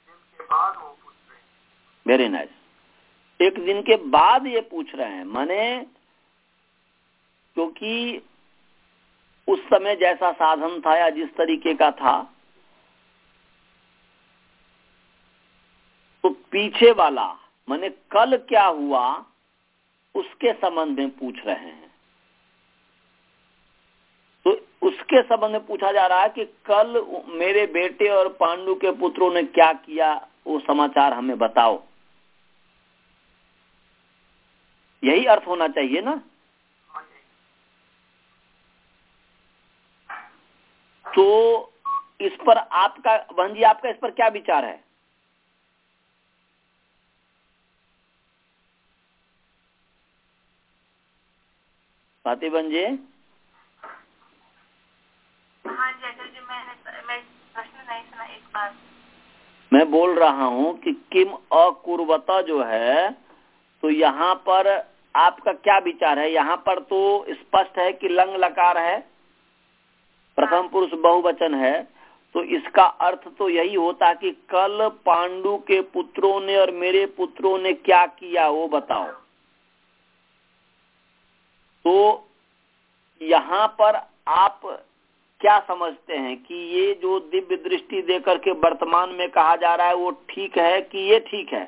Speaker 1: वेरी नाइस, एक दिन के बाद ये पूछ रहे हैं, माने क्योंकि उस समय जैसा साधन था या जिस तरीके का था, तो पीछे वाला माने कल क्या हुआ उसके संबंध में पूछ रहे हैं। तो उसके संबंध में पूछा जा रहा है कि कल मेरे बेटे और पांडु के पुत्रों ने क्या किया, वो समाचार हमें बताओ। यही अर्थ होना चाहिए ना। तो इस पर आपका बहन जी, आपका इस पर क्या विचार है? स्वाति बहन जी।
Speaker 3: हाँ जी अजय जी, मैंने मैं प्रश्न नहीं सुना एक बार।
Speaker 1: मैं बोल रहा हूँ कि किम अकुर्वता जो है, तो यहाँ पर आपका क्या विचार है? यहाँ पर तो स्पष्ट है कि लंग लकार है, प्रथम पुरुष बहुवचन है, तो इसका अर्थ तो यही होता कि कल पांडु के पुत्रों ने और मेरे पुत्रों ने क्या किया वो बताओ। तो यहाँ पर आप क्या समझते हैं कि ये जो दिव्य दृष्टि देकर के वर्तमान में कहा जा रहा है वो ठीक है कि ये ठीक है?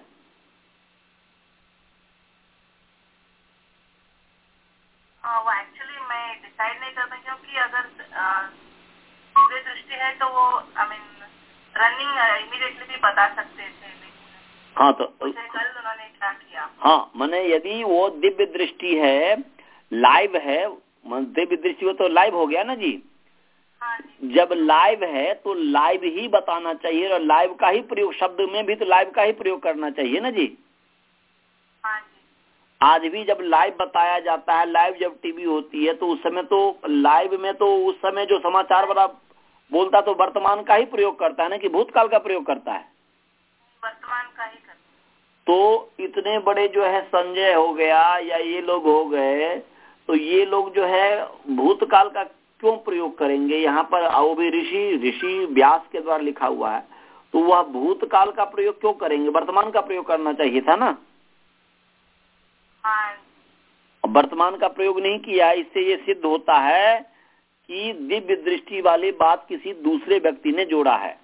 Speaker 3: आ, वो एक्चुअली मैं डिसाइड नहीं करता, क्योंकि अगर दिव्य दृष्टि है तो वो आई मीन रनिंग इमीडिएटली भी बता सकते थे।
Speaker 1: हाँ, तो
Speaker 3: कल उन्होंने क्या किया।
Speaker 1: हाँ, माने यदि वो दिव्य दृष्टि है, लाइव है, दिव्य दृष्टि वो तो लाइव हो गया ना जी।
Speaker 3: हाँ जी। जब
Speaker 1: लाइव है तो लाइव ही बताना चाहिए, और लाइव का ही प्रयोग, शब्द में भी तो लाइव का ही प्रयोग करना चाहिए ना जी।
Speaker 3: हाँ जी।
Speaker 1: आज भी जब लाइव बताया जाता है, लाइव जब टीवी होती है, तो उस समय तो लाइव में तो उस समय जो समाचार वाला बोलता तो वर्तमान का ही प्रयोग करता है ना, कि भूतकाल का प्रयोग करता है?
Speaker 3: वर्तमान का ही करता।
Speaker 1: तो इतने बड़े जो है संजय हो गया या ये लोग हो गए, तो ये लोग जो है भूतकाल का क्यों प्रयोग करेंगे? यहाँ पर वो भी ऋषि ऋषि व्यास के द्वारा लिखा हुआ है, तो वह भूतकाल का प्रयोग क्यों करेंगे? वर्तमान का प्रयोग करना चाहिए था ना।
Speaker 3: हाँ।
Speaker 1: वर्तमान का प्रयोग नहीं किया, इससे ये सिद्ध होता है कि दिव्य दृष्टि वाली बात किसी दूसरे व्यक्ति ने जोड़ा है।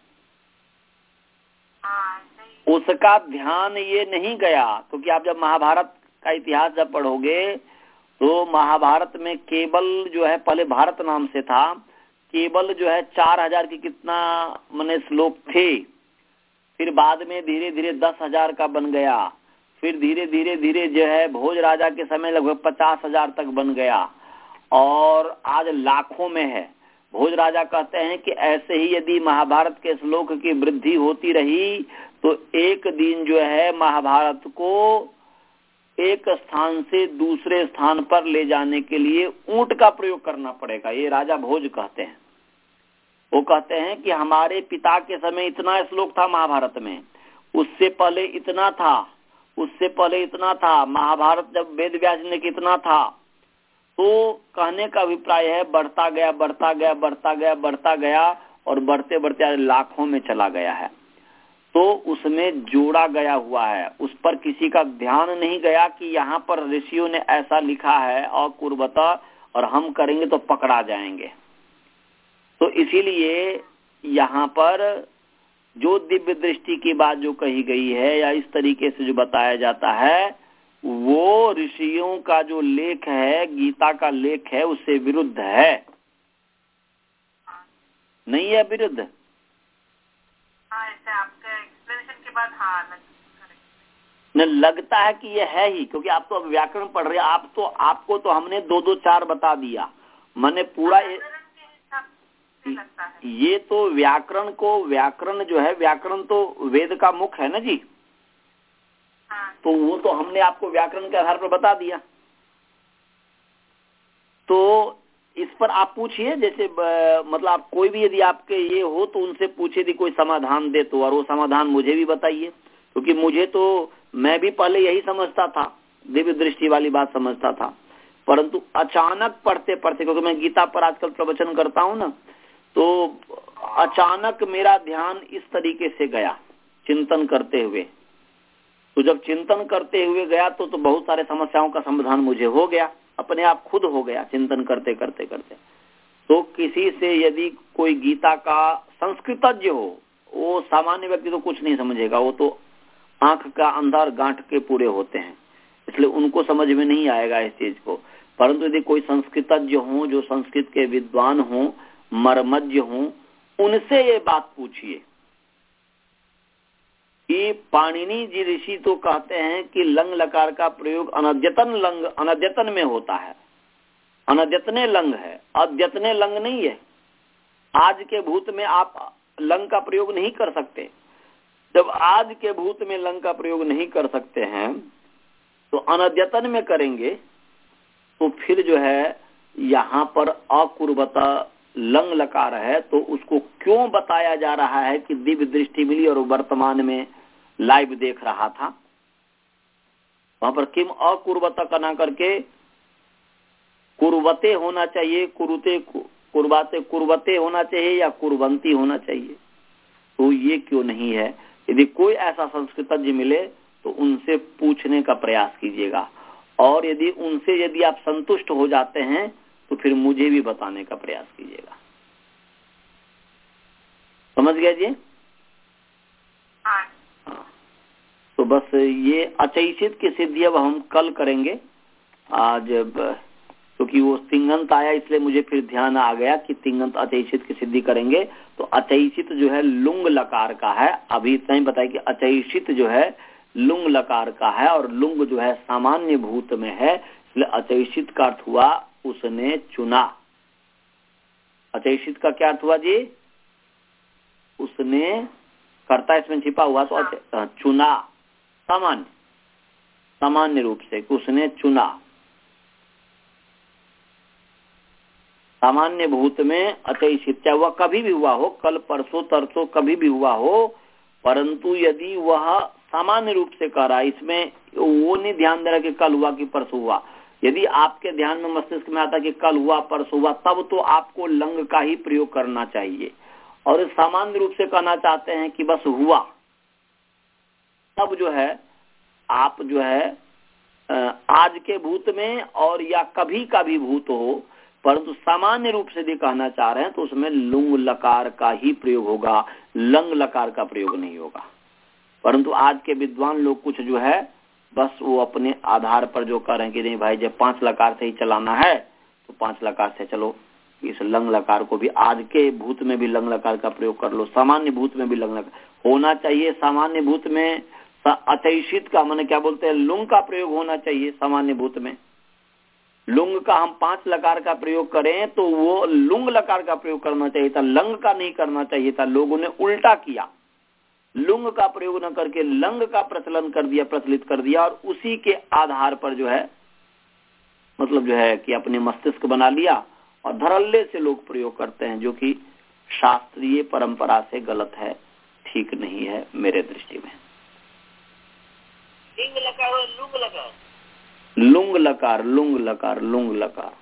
Speaker 3: हाँ,
Speaker 1: उसका ध्यान ये नहीं गया, क्योंकि आप जब महाभारत का इतिहास जब पढ़ोगे तो महाभारत में केवल जो है, पहले भारत नाम से था, केवल जो है चार हजार की कितना मने श्लोक थे, फिर बाद में धीरे धीरे दस हजार का बन गया, फिर धीरे धीरे धीरे जो है भोज राजा के समय लगभग पचास हजार तक बन गया, और आज लाखों में है। भोज राजा कहते हैं कि ऐसे ही यदि महाभारत के श्लोक की वृद्धि होती रही तो एक दिन जो है महाभारत को एक स्थान से दूसरे स्थान पर ले जाने के लिए ऊंट का प्रयोग करना पड़ेगा। ये राजा भोज कहते हैं। वो कहते हैं कि हमारे पिता के समय इतना श्लोक था महाभारत में, उससे पहले इतना था, उससे पहले इतना था, महाभारत जब वेद व्यास ने कितना था। तो कहने का अभिप्राय है बढ़ता गया बढ़ता गया बढ़ता गया बढ़ता गया और बढ़ते बढ़ते लाखों में चला गया है। तो उसमें जोड़ा गया हुआ है, उस पर किसी का ध्यान नहीं गया कि यहाँ पर ऋषियों ने ऐसा लिखा है और कुर्बता, और हम करेंगे तो पकड़ा जाएंगे। तो इसीलिए यहाँ पर जो दिव्य दृष्टि की बात जो कही गई है या इस तरीके से जो बताया जाता है, वो ऋषियों का जो लेख है, गीता का लेख है, उससे विरुद्ध है। नहीं है विरुद्ध?
Speaker 3: हाँ, ऐसे आपके एक्सप्लेनेशन के बाद हाँ
Speaker 1: न लगता है कि ये है ही, क्योंकि आप तो अब व्याकरण पढ़ रहे हैं। आप तो आपको तो हमने दो दो चार बता दिया, मैंने पूरा ये,
Speaker 3: लगता है।
Speaker 1: ये तो व्याकरण को, व्याकरण जो है, व्याकरण तो वेद का मुख है ना जी।
Speaker 3: हाँ।
Speaker 1: तो वो तो हमने आपको व्याकरण के आधार पर बता दिया। तो इस पर आप पूछिए, जैसे मतलब आप कोई भी यदि आपके ये हो तो उनसे पूछे यदि कोई समाधान दे तो, और वो समाधान मुझे भी बताइए, क्योंकि मुझे तो मैं भी पहले यही समझता था, दिव्य दृष्टि वाली बात समझता था, परंतु अचानक पढ़ते पढ़ते, क्योंकि मैं गीता पर आजकल प्रवचन करता हूँ ना, तो अचानक मेरा ध्यान इस तरीके से गया चिंतन करते हुए। तो जब चिंतन करते हुए गया तो तो बहुत सारे समस्याओं का समाधान मुझे हो गया, अपने आप खुद हो गया चिंतन करते करते करते। तो किसी से यदि कोई गीता का संस्कृतज्ञ हो, वो सामान्य व्यक्ति तो कुछ नहीं समझेगा, वो तो आंख का अंदर गांठ के पूरे होते हैं, इसलिए उनको समझ में नहीं आएगा इस चीज को। परंतु यदि कोई संस्कृतज्ञ हो, जो संस्कृत के विद्वान हो, मर्मज्ञ हो, उनसे ये बात पूछिए कि पाणिनि जी ऋषि तो कहते हैं कि लंग लकार का प्रयोग अनद्यतन लंग अनद्यतन में होता है, अनद्यतने लंग है, अद्यतने लंग नहीं है। आज के भूत में आप लंग का प्रयोग नहीं कर सकते। जब आज के भूत में लंग का प्रयोग नहीं कर सकते हैं तो अनद्यतन में करेंगे, तो फिर जो है यहाँ पर अकुर्वता लंग लकार है, तो उसको क्यों बताया जा रहा है कि दिव्य दृष्टि मिली और वर्तमान में लाइव देख रहा था। वहां पर किम अकुर्वता का ना करके कुर्वते होना चाहिए, कुरुते कुर्बाते कुर्वते होना चाहिए या कुर्वंती होना चाहिए। तो ये क्यों नहीं है? यदि कोई ऐसा संस्कृतज्ञ मिले तो उनसे पूछने का प्रयास कीजिएगा, और यदि उनसे यदि आप संतुष्ट हो जाते हैं तो फिर मुझे भी बताने का प्रयास कीजिएगा। समझ गया जी? हाँ। तो बस ये अचैषित की सिद्धि अब हम कल करेंगे। आज क्योंकि तो वो तिंगंत आया इसलिए मुझे फिर ध्यान आ गया कि तिंगंत अचैषित की सिद्धि करेंगे। तो अचैषित जो है लुंग लकार का है, अभी इतना ही बताया कि अचैषित जो है लुंग लकार का है, और लुंग जो है सामान्य भूत में है, इसलिए अचैषित का अर्थ हुआ उसने चुना। अचैषित का क्या अर्थ हुआ जी? उसने, कर्ता इसमें छिपा हुआ तो चुना, सामान्य सामान्य रूप से उसने चुना। सामान्य भूत में अचैषित, चाहे वह कभी भी हुआ हो, कल परसों तरसों कभी भी हुआ हो, परंतु यदि वह सामान्य रूप से कर रहा है, इसमें वो नहीं ध्यान दे रहा कि कल हुआ कि परसों हुआ। यदि आपके ध्यान में मस्तिष्क में आता कि कल हुआ परसों हुआ, तब तो आपको लंग का ही प्रयोग करना चाहिए। और सामान्य रूप से कहना चाहते हैं कि बस हुआ, तब जो है आप जो है आज के भूत में और या कभी का भी भूत हो, परंतु सामान्य रूप से भी कहना चाह रहे हैं तो उसमें लुंग लकार का ही प्रयोग होगा, लंग लकार का प्रयोग नहीं होगा। परंतु आज के विद्वान लोग कुछ जो है बस वो अपने आधार पर जो कह रहे हैं कि नहीं भाई जब पांच लकार से ही चलाना है तो पांच लकार से चलो, इस लंग लकार को भी आज के भूत में भी लंग लकार का प्रयोग कर लो, सामान्य भूत में भी लंग लकार होना चाहिए। सामान्य भूत में अचैषित का माने क्या बोलते हैं, लुंग का प्रयोग होना चाहिए। सामान्य भूत में लुंग का हम पांच लकार का प्रयोग करें तो वो लुंग लकार का प्रयोग करना चाहिए था, लंग का नहीं करना चाहिए था। लोगों ने उल्टा किया, लुंग का प्रयोग न करके लंग का प्रचलन कर दिया, प्रचलित कर दिया, और उसी के आधार पर जो है मतलब जो है कि अपने मस्तिष्क बना लिया, और धड़ल्ले से लोग प्रयोग करते हैं, जो कि शास्त्रीय परंपरा से गलत है, ठीक नहीं है मेरे दृष्टि में।
Speaker 2: लिंग लकार और लुंग लकार,
Speaker 1: लुंग लकार लुंग लकार लुंग लकार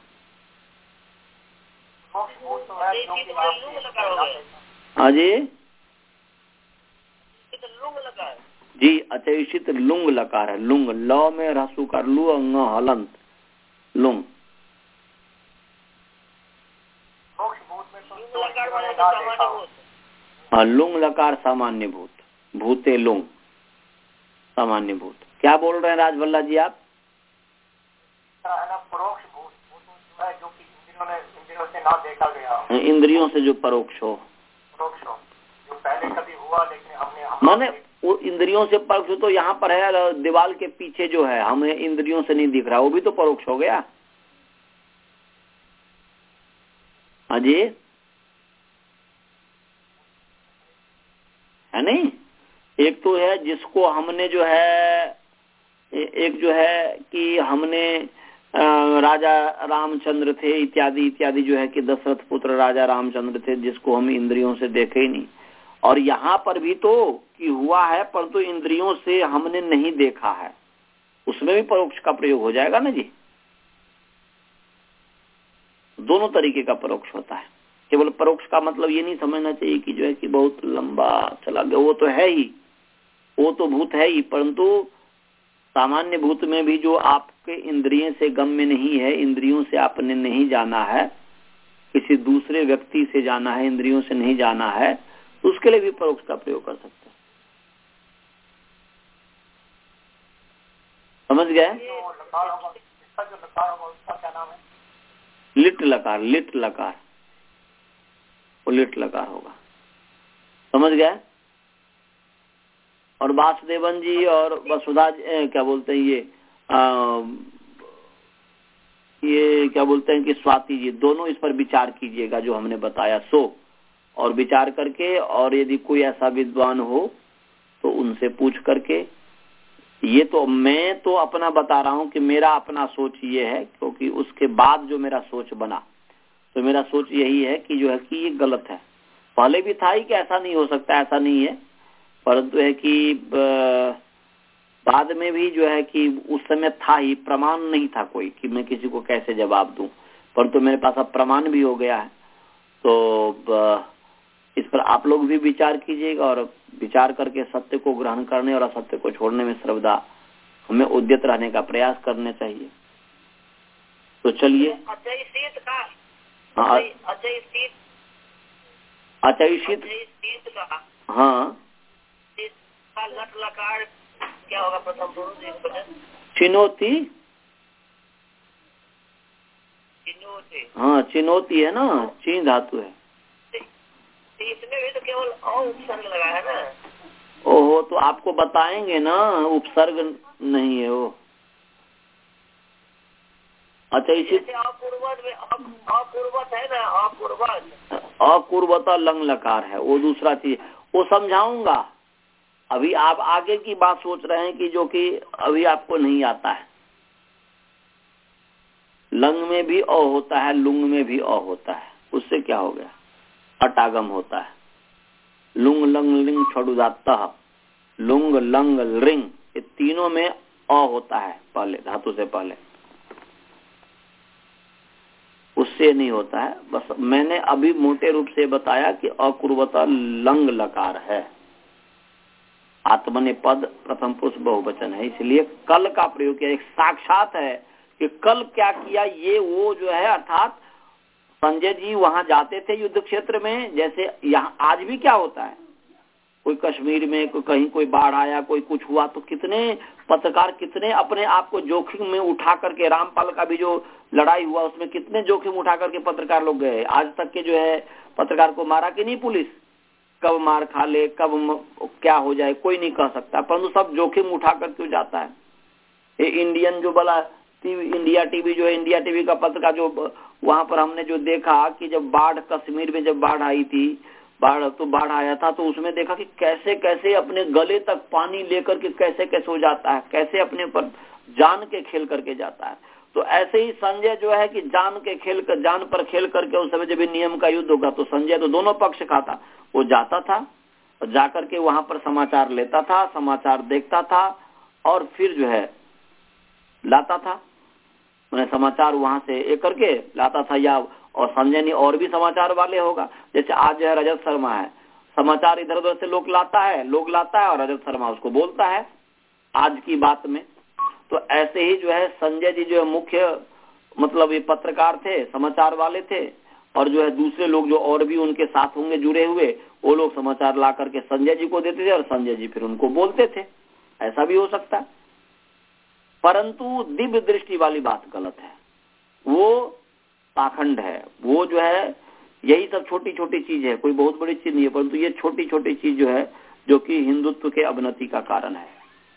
Speaker 1: हाँ जी जी अचैषित लुंग लकार है। लुंग लौ में रसु कर लू अंग हलंत लुंग। हाँ लुंग लकार सामान्य भूत, भूते लुंग सामान्य भूत। क्या बोल रहे हैं राजभल्ला जी आप?
Speaker 2: परोक्ष भूत जो है, जो कि इंद्रियों ने इंद्रियों से ना देखा गया,
Speaker 1: इंद्रियों से जो परोक्ष हो,
Speaker 2: परोक्ष हो, जो पहले कभी हुआ लेकिन हमने
Speaker 1: माने वो इंद्रियों से परोक्ष तो यहाँ पर है, दीवार के पीछे जो है हमें इंद्रियों से नहीं दिख रहा, वो भी तो परोक्ष हो गया। हाँ जी है नहीं? एक तो है जिसको हमने जो है, एक जो है कि हमने राजा रामचंद्र थे इत्यादि इत्यादि जो है कि दशरथ पुत्र राजा रामचंद्र थे, जिसको हम इंद्रियों से देखे ही नहीं। और यहाँ पर भी तो कि हुआ है परंतु तो इंद्रियों से हमने नहीं देखा है, उसमें भी परोक्ष का प्रयोग हो जाएगा ना जी। दोनों तरीके का परोक्ष होता है। केवल परोक्ष का मतलब ये नहीं समझना चाहिए कि जो है कि बहुत लंबा चला गया, वो तो है ही, वो तो भूत है ही, परंतु सामान्य भूत में भी जो आपके इंद्रियों से गम्य नहीं है, इंद्रियों से आपने नहीं जाना है, किसी दूसरे व्यक्ति से जाना है, इंद्रियों से नहीं जाना है, तो उसके लिए भी परोक्ष का प्रयोग कर सकते हैं। समझ गए? लिट लकार, लिट लकार, वो लिट लकार होगा। समझ गए? और वासुदेवन जी और वसुधा क्या बोलते हैं ये आ, ये क्या बोलते हैं कि स्वाति जी, दोनों इस पर विचार कीजिएगा जो हमने बताया सो, और विचार करके, और यदि कोई ऐसा विद्वान हो तो उनसे पूछ करके, ये तो मैं तो अपना बता रहा हूं कि मेरा अपना सोच ये है, क्योंकि उसके बाद जो मेरा सोच बना तो मेरा सोच यही है कि जो है कि ये गलत है। पहले भी था ही कि ऐसा नहीं हो सकता, ऐसा नहीं है, परंतु है कि बाद में भी जो है कि उस समय था ही, प्रमाण नहीं था कोई कि मैं किसी को कैसे जवाब दूं, परंतु मेरे पास अब प्रमाण भी हो गया है। तो इस पर आप लोग भी विचार कीजिएगा, और विचार करके सत्य को ग्रहण करने और असत्य को छोड़ने में सर्वदा हमें उद्यत रहने का प्रयास करने चाहिए। तो चलिए, हाँ अचैषित, हाँ
Speaker 3: क्या होगा प्रथम पुरुष?
Speaker 1: चिनोती,
Speaker 3: चिनोती,
Speaker 1: हाँ चिनोती है ना, चीन धातु है।
Speaker 3: इसमें भी तो केवल अ उपसर्ग लगा है ना।
Speaker 1: ओहो, तो आपको बताएंगे ना, उपसर्ग नहीं है वो। अच्छा, इसी
Speaker 3: अपूर्वत में अपूर्वत है ना, अपूर्वत,
Speaker 1: अपूर्वता लंग लकार है, वो दूसरा चीज, वो समझाऊंगा। अभी आप आगे की बात सोच रहे हैं कि जो कि अभी आपको नहीं आता है। लंग में भी अ होता है, लुंग में भी अ होता है, उससे क्या हो गया? अटागम होता है। लुंग लंग लिंग छुदाता, लुंग लंग लिंग, ये तीनों में अ होता है पहले, धातु से पहले, उससे नहीं होता है। बस मैंने अभी मोटे रूप से बताया कि अकुर्वता लंग लकार है, आत्मने पद प्रथम पुरुष बहुवचन है, इसलिए कल का प्रयोग किया। एक साक्षात है कि कल क्या किया, ये वो जो है, अर्थात संजय जी वहां जाते थे युद्ध क्षेत्र में, जैसे यहाँ आज भी क्या होता है, कोई कश्मीर में कोई कहीं कोई बाढ़ आया, कोई कुछ हुआ, तो कितने पत्रकार कितने अपने आप को जोखिम में उठा करके, रामपाल का भी जो लड़ाई हुआ उसमें कितने जोखिम उठा करके पत्रकार लोग गए। आज तक के जो है पत्रकार को मारा कि नहीं पुलिस, कब मार खा ले, कब क्या हो जाए कोई नहीं कह सकता, परंतु सब जोखिम उठा कर क्यों जाता है। ये इंडियन जो बला टीवी, इंडिया टीवी जो है, इंडिया टीवी का पत्रकार जो वहां पर हमने जो देखा कि जब बाढ़ कश्मीर में जब बाढ़ आई थी, बाढ़ तो बाढ़ आया था, तो उसमें देखा कि कैसे कैसे अपने गले तक पानी लेकर के कैसे कैसे हो जाता है, कैसे अपने पर जान के खेल करके जाता है। तो ऐसे ही संजय जो है कि जान के खेल कर, जान पर खेल करके, उस समय जब नियम का युद्ध होगा तो संजय तो दोनों पक्ष का था, वो जाता था और जाकर के वहां पर समाचार लेता था, समाचार देखता था और फिर जो है लाता था, मैंने समाचार वहां से एक करके लाता था। या और संजय ने और भी समाचार वाले होगा, जैसे आज जो है रजत शर्मा है, समाचार इधर उधर से लोग लाता है, लोग लाता है और रजत शर्मा उसको बोलता है आज की बात में। तो ऐसे ही जो है संजय जी जो है मुख्य मतलब ये पत्रकार थे, समाचार वाले थे, और जो है दूसरे लोग जो और भी उनके साथ होंगे जुड़े हुए, वो लोग समाचार ला करके संजय जी को देते थे और संजय जी फिर उनको बोलते थे। ऐसा भी हो सकता है, परंतु दिव्य दृष्टि वाली बात गलत है, वो पाखंड है। वो जो है यही सब छोटी छोटी चीज है, कोई बहुत बड़ी चीज नहीं है, परंतु ये छोटी छोटी चीज जो है जो कि हिंदुत्व के अवनति का कारण है।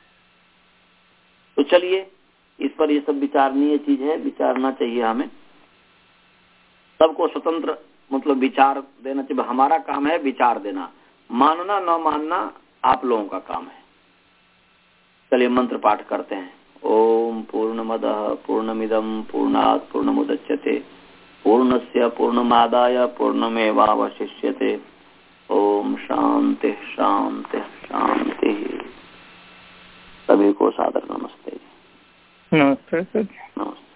Speaker 1: तो चलिए, इस पर ये सब विचारणीय चीज है, विचारना चाहिए हमें। सबको स्वतंत्र मतलब विचार देना चाहिए। हमारा काम है विचार देना, मानना न मानना आप लोगों का काम है। चलिए मंत्र पाठ करते हैं। ओम पूर्णमदः पूर्णमिदं पूर्णात् पूर्णमुदच्यते पूर्णस्य पूर्णमादाय पूर्णमेवावशिष्यते। ओम शांति शांति शांति। सभी को सादर नमस्ते।
Speaker 4: नमस्ते सर।
Speaker 1: नमस्ते।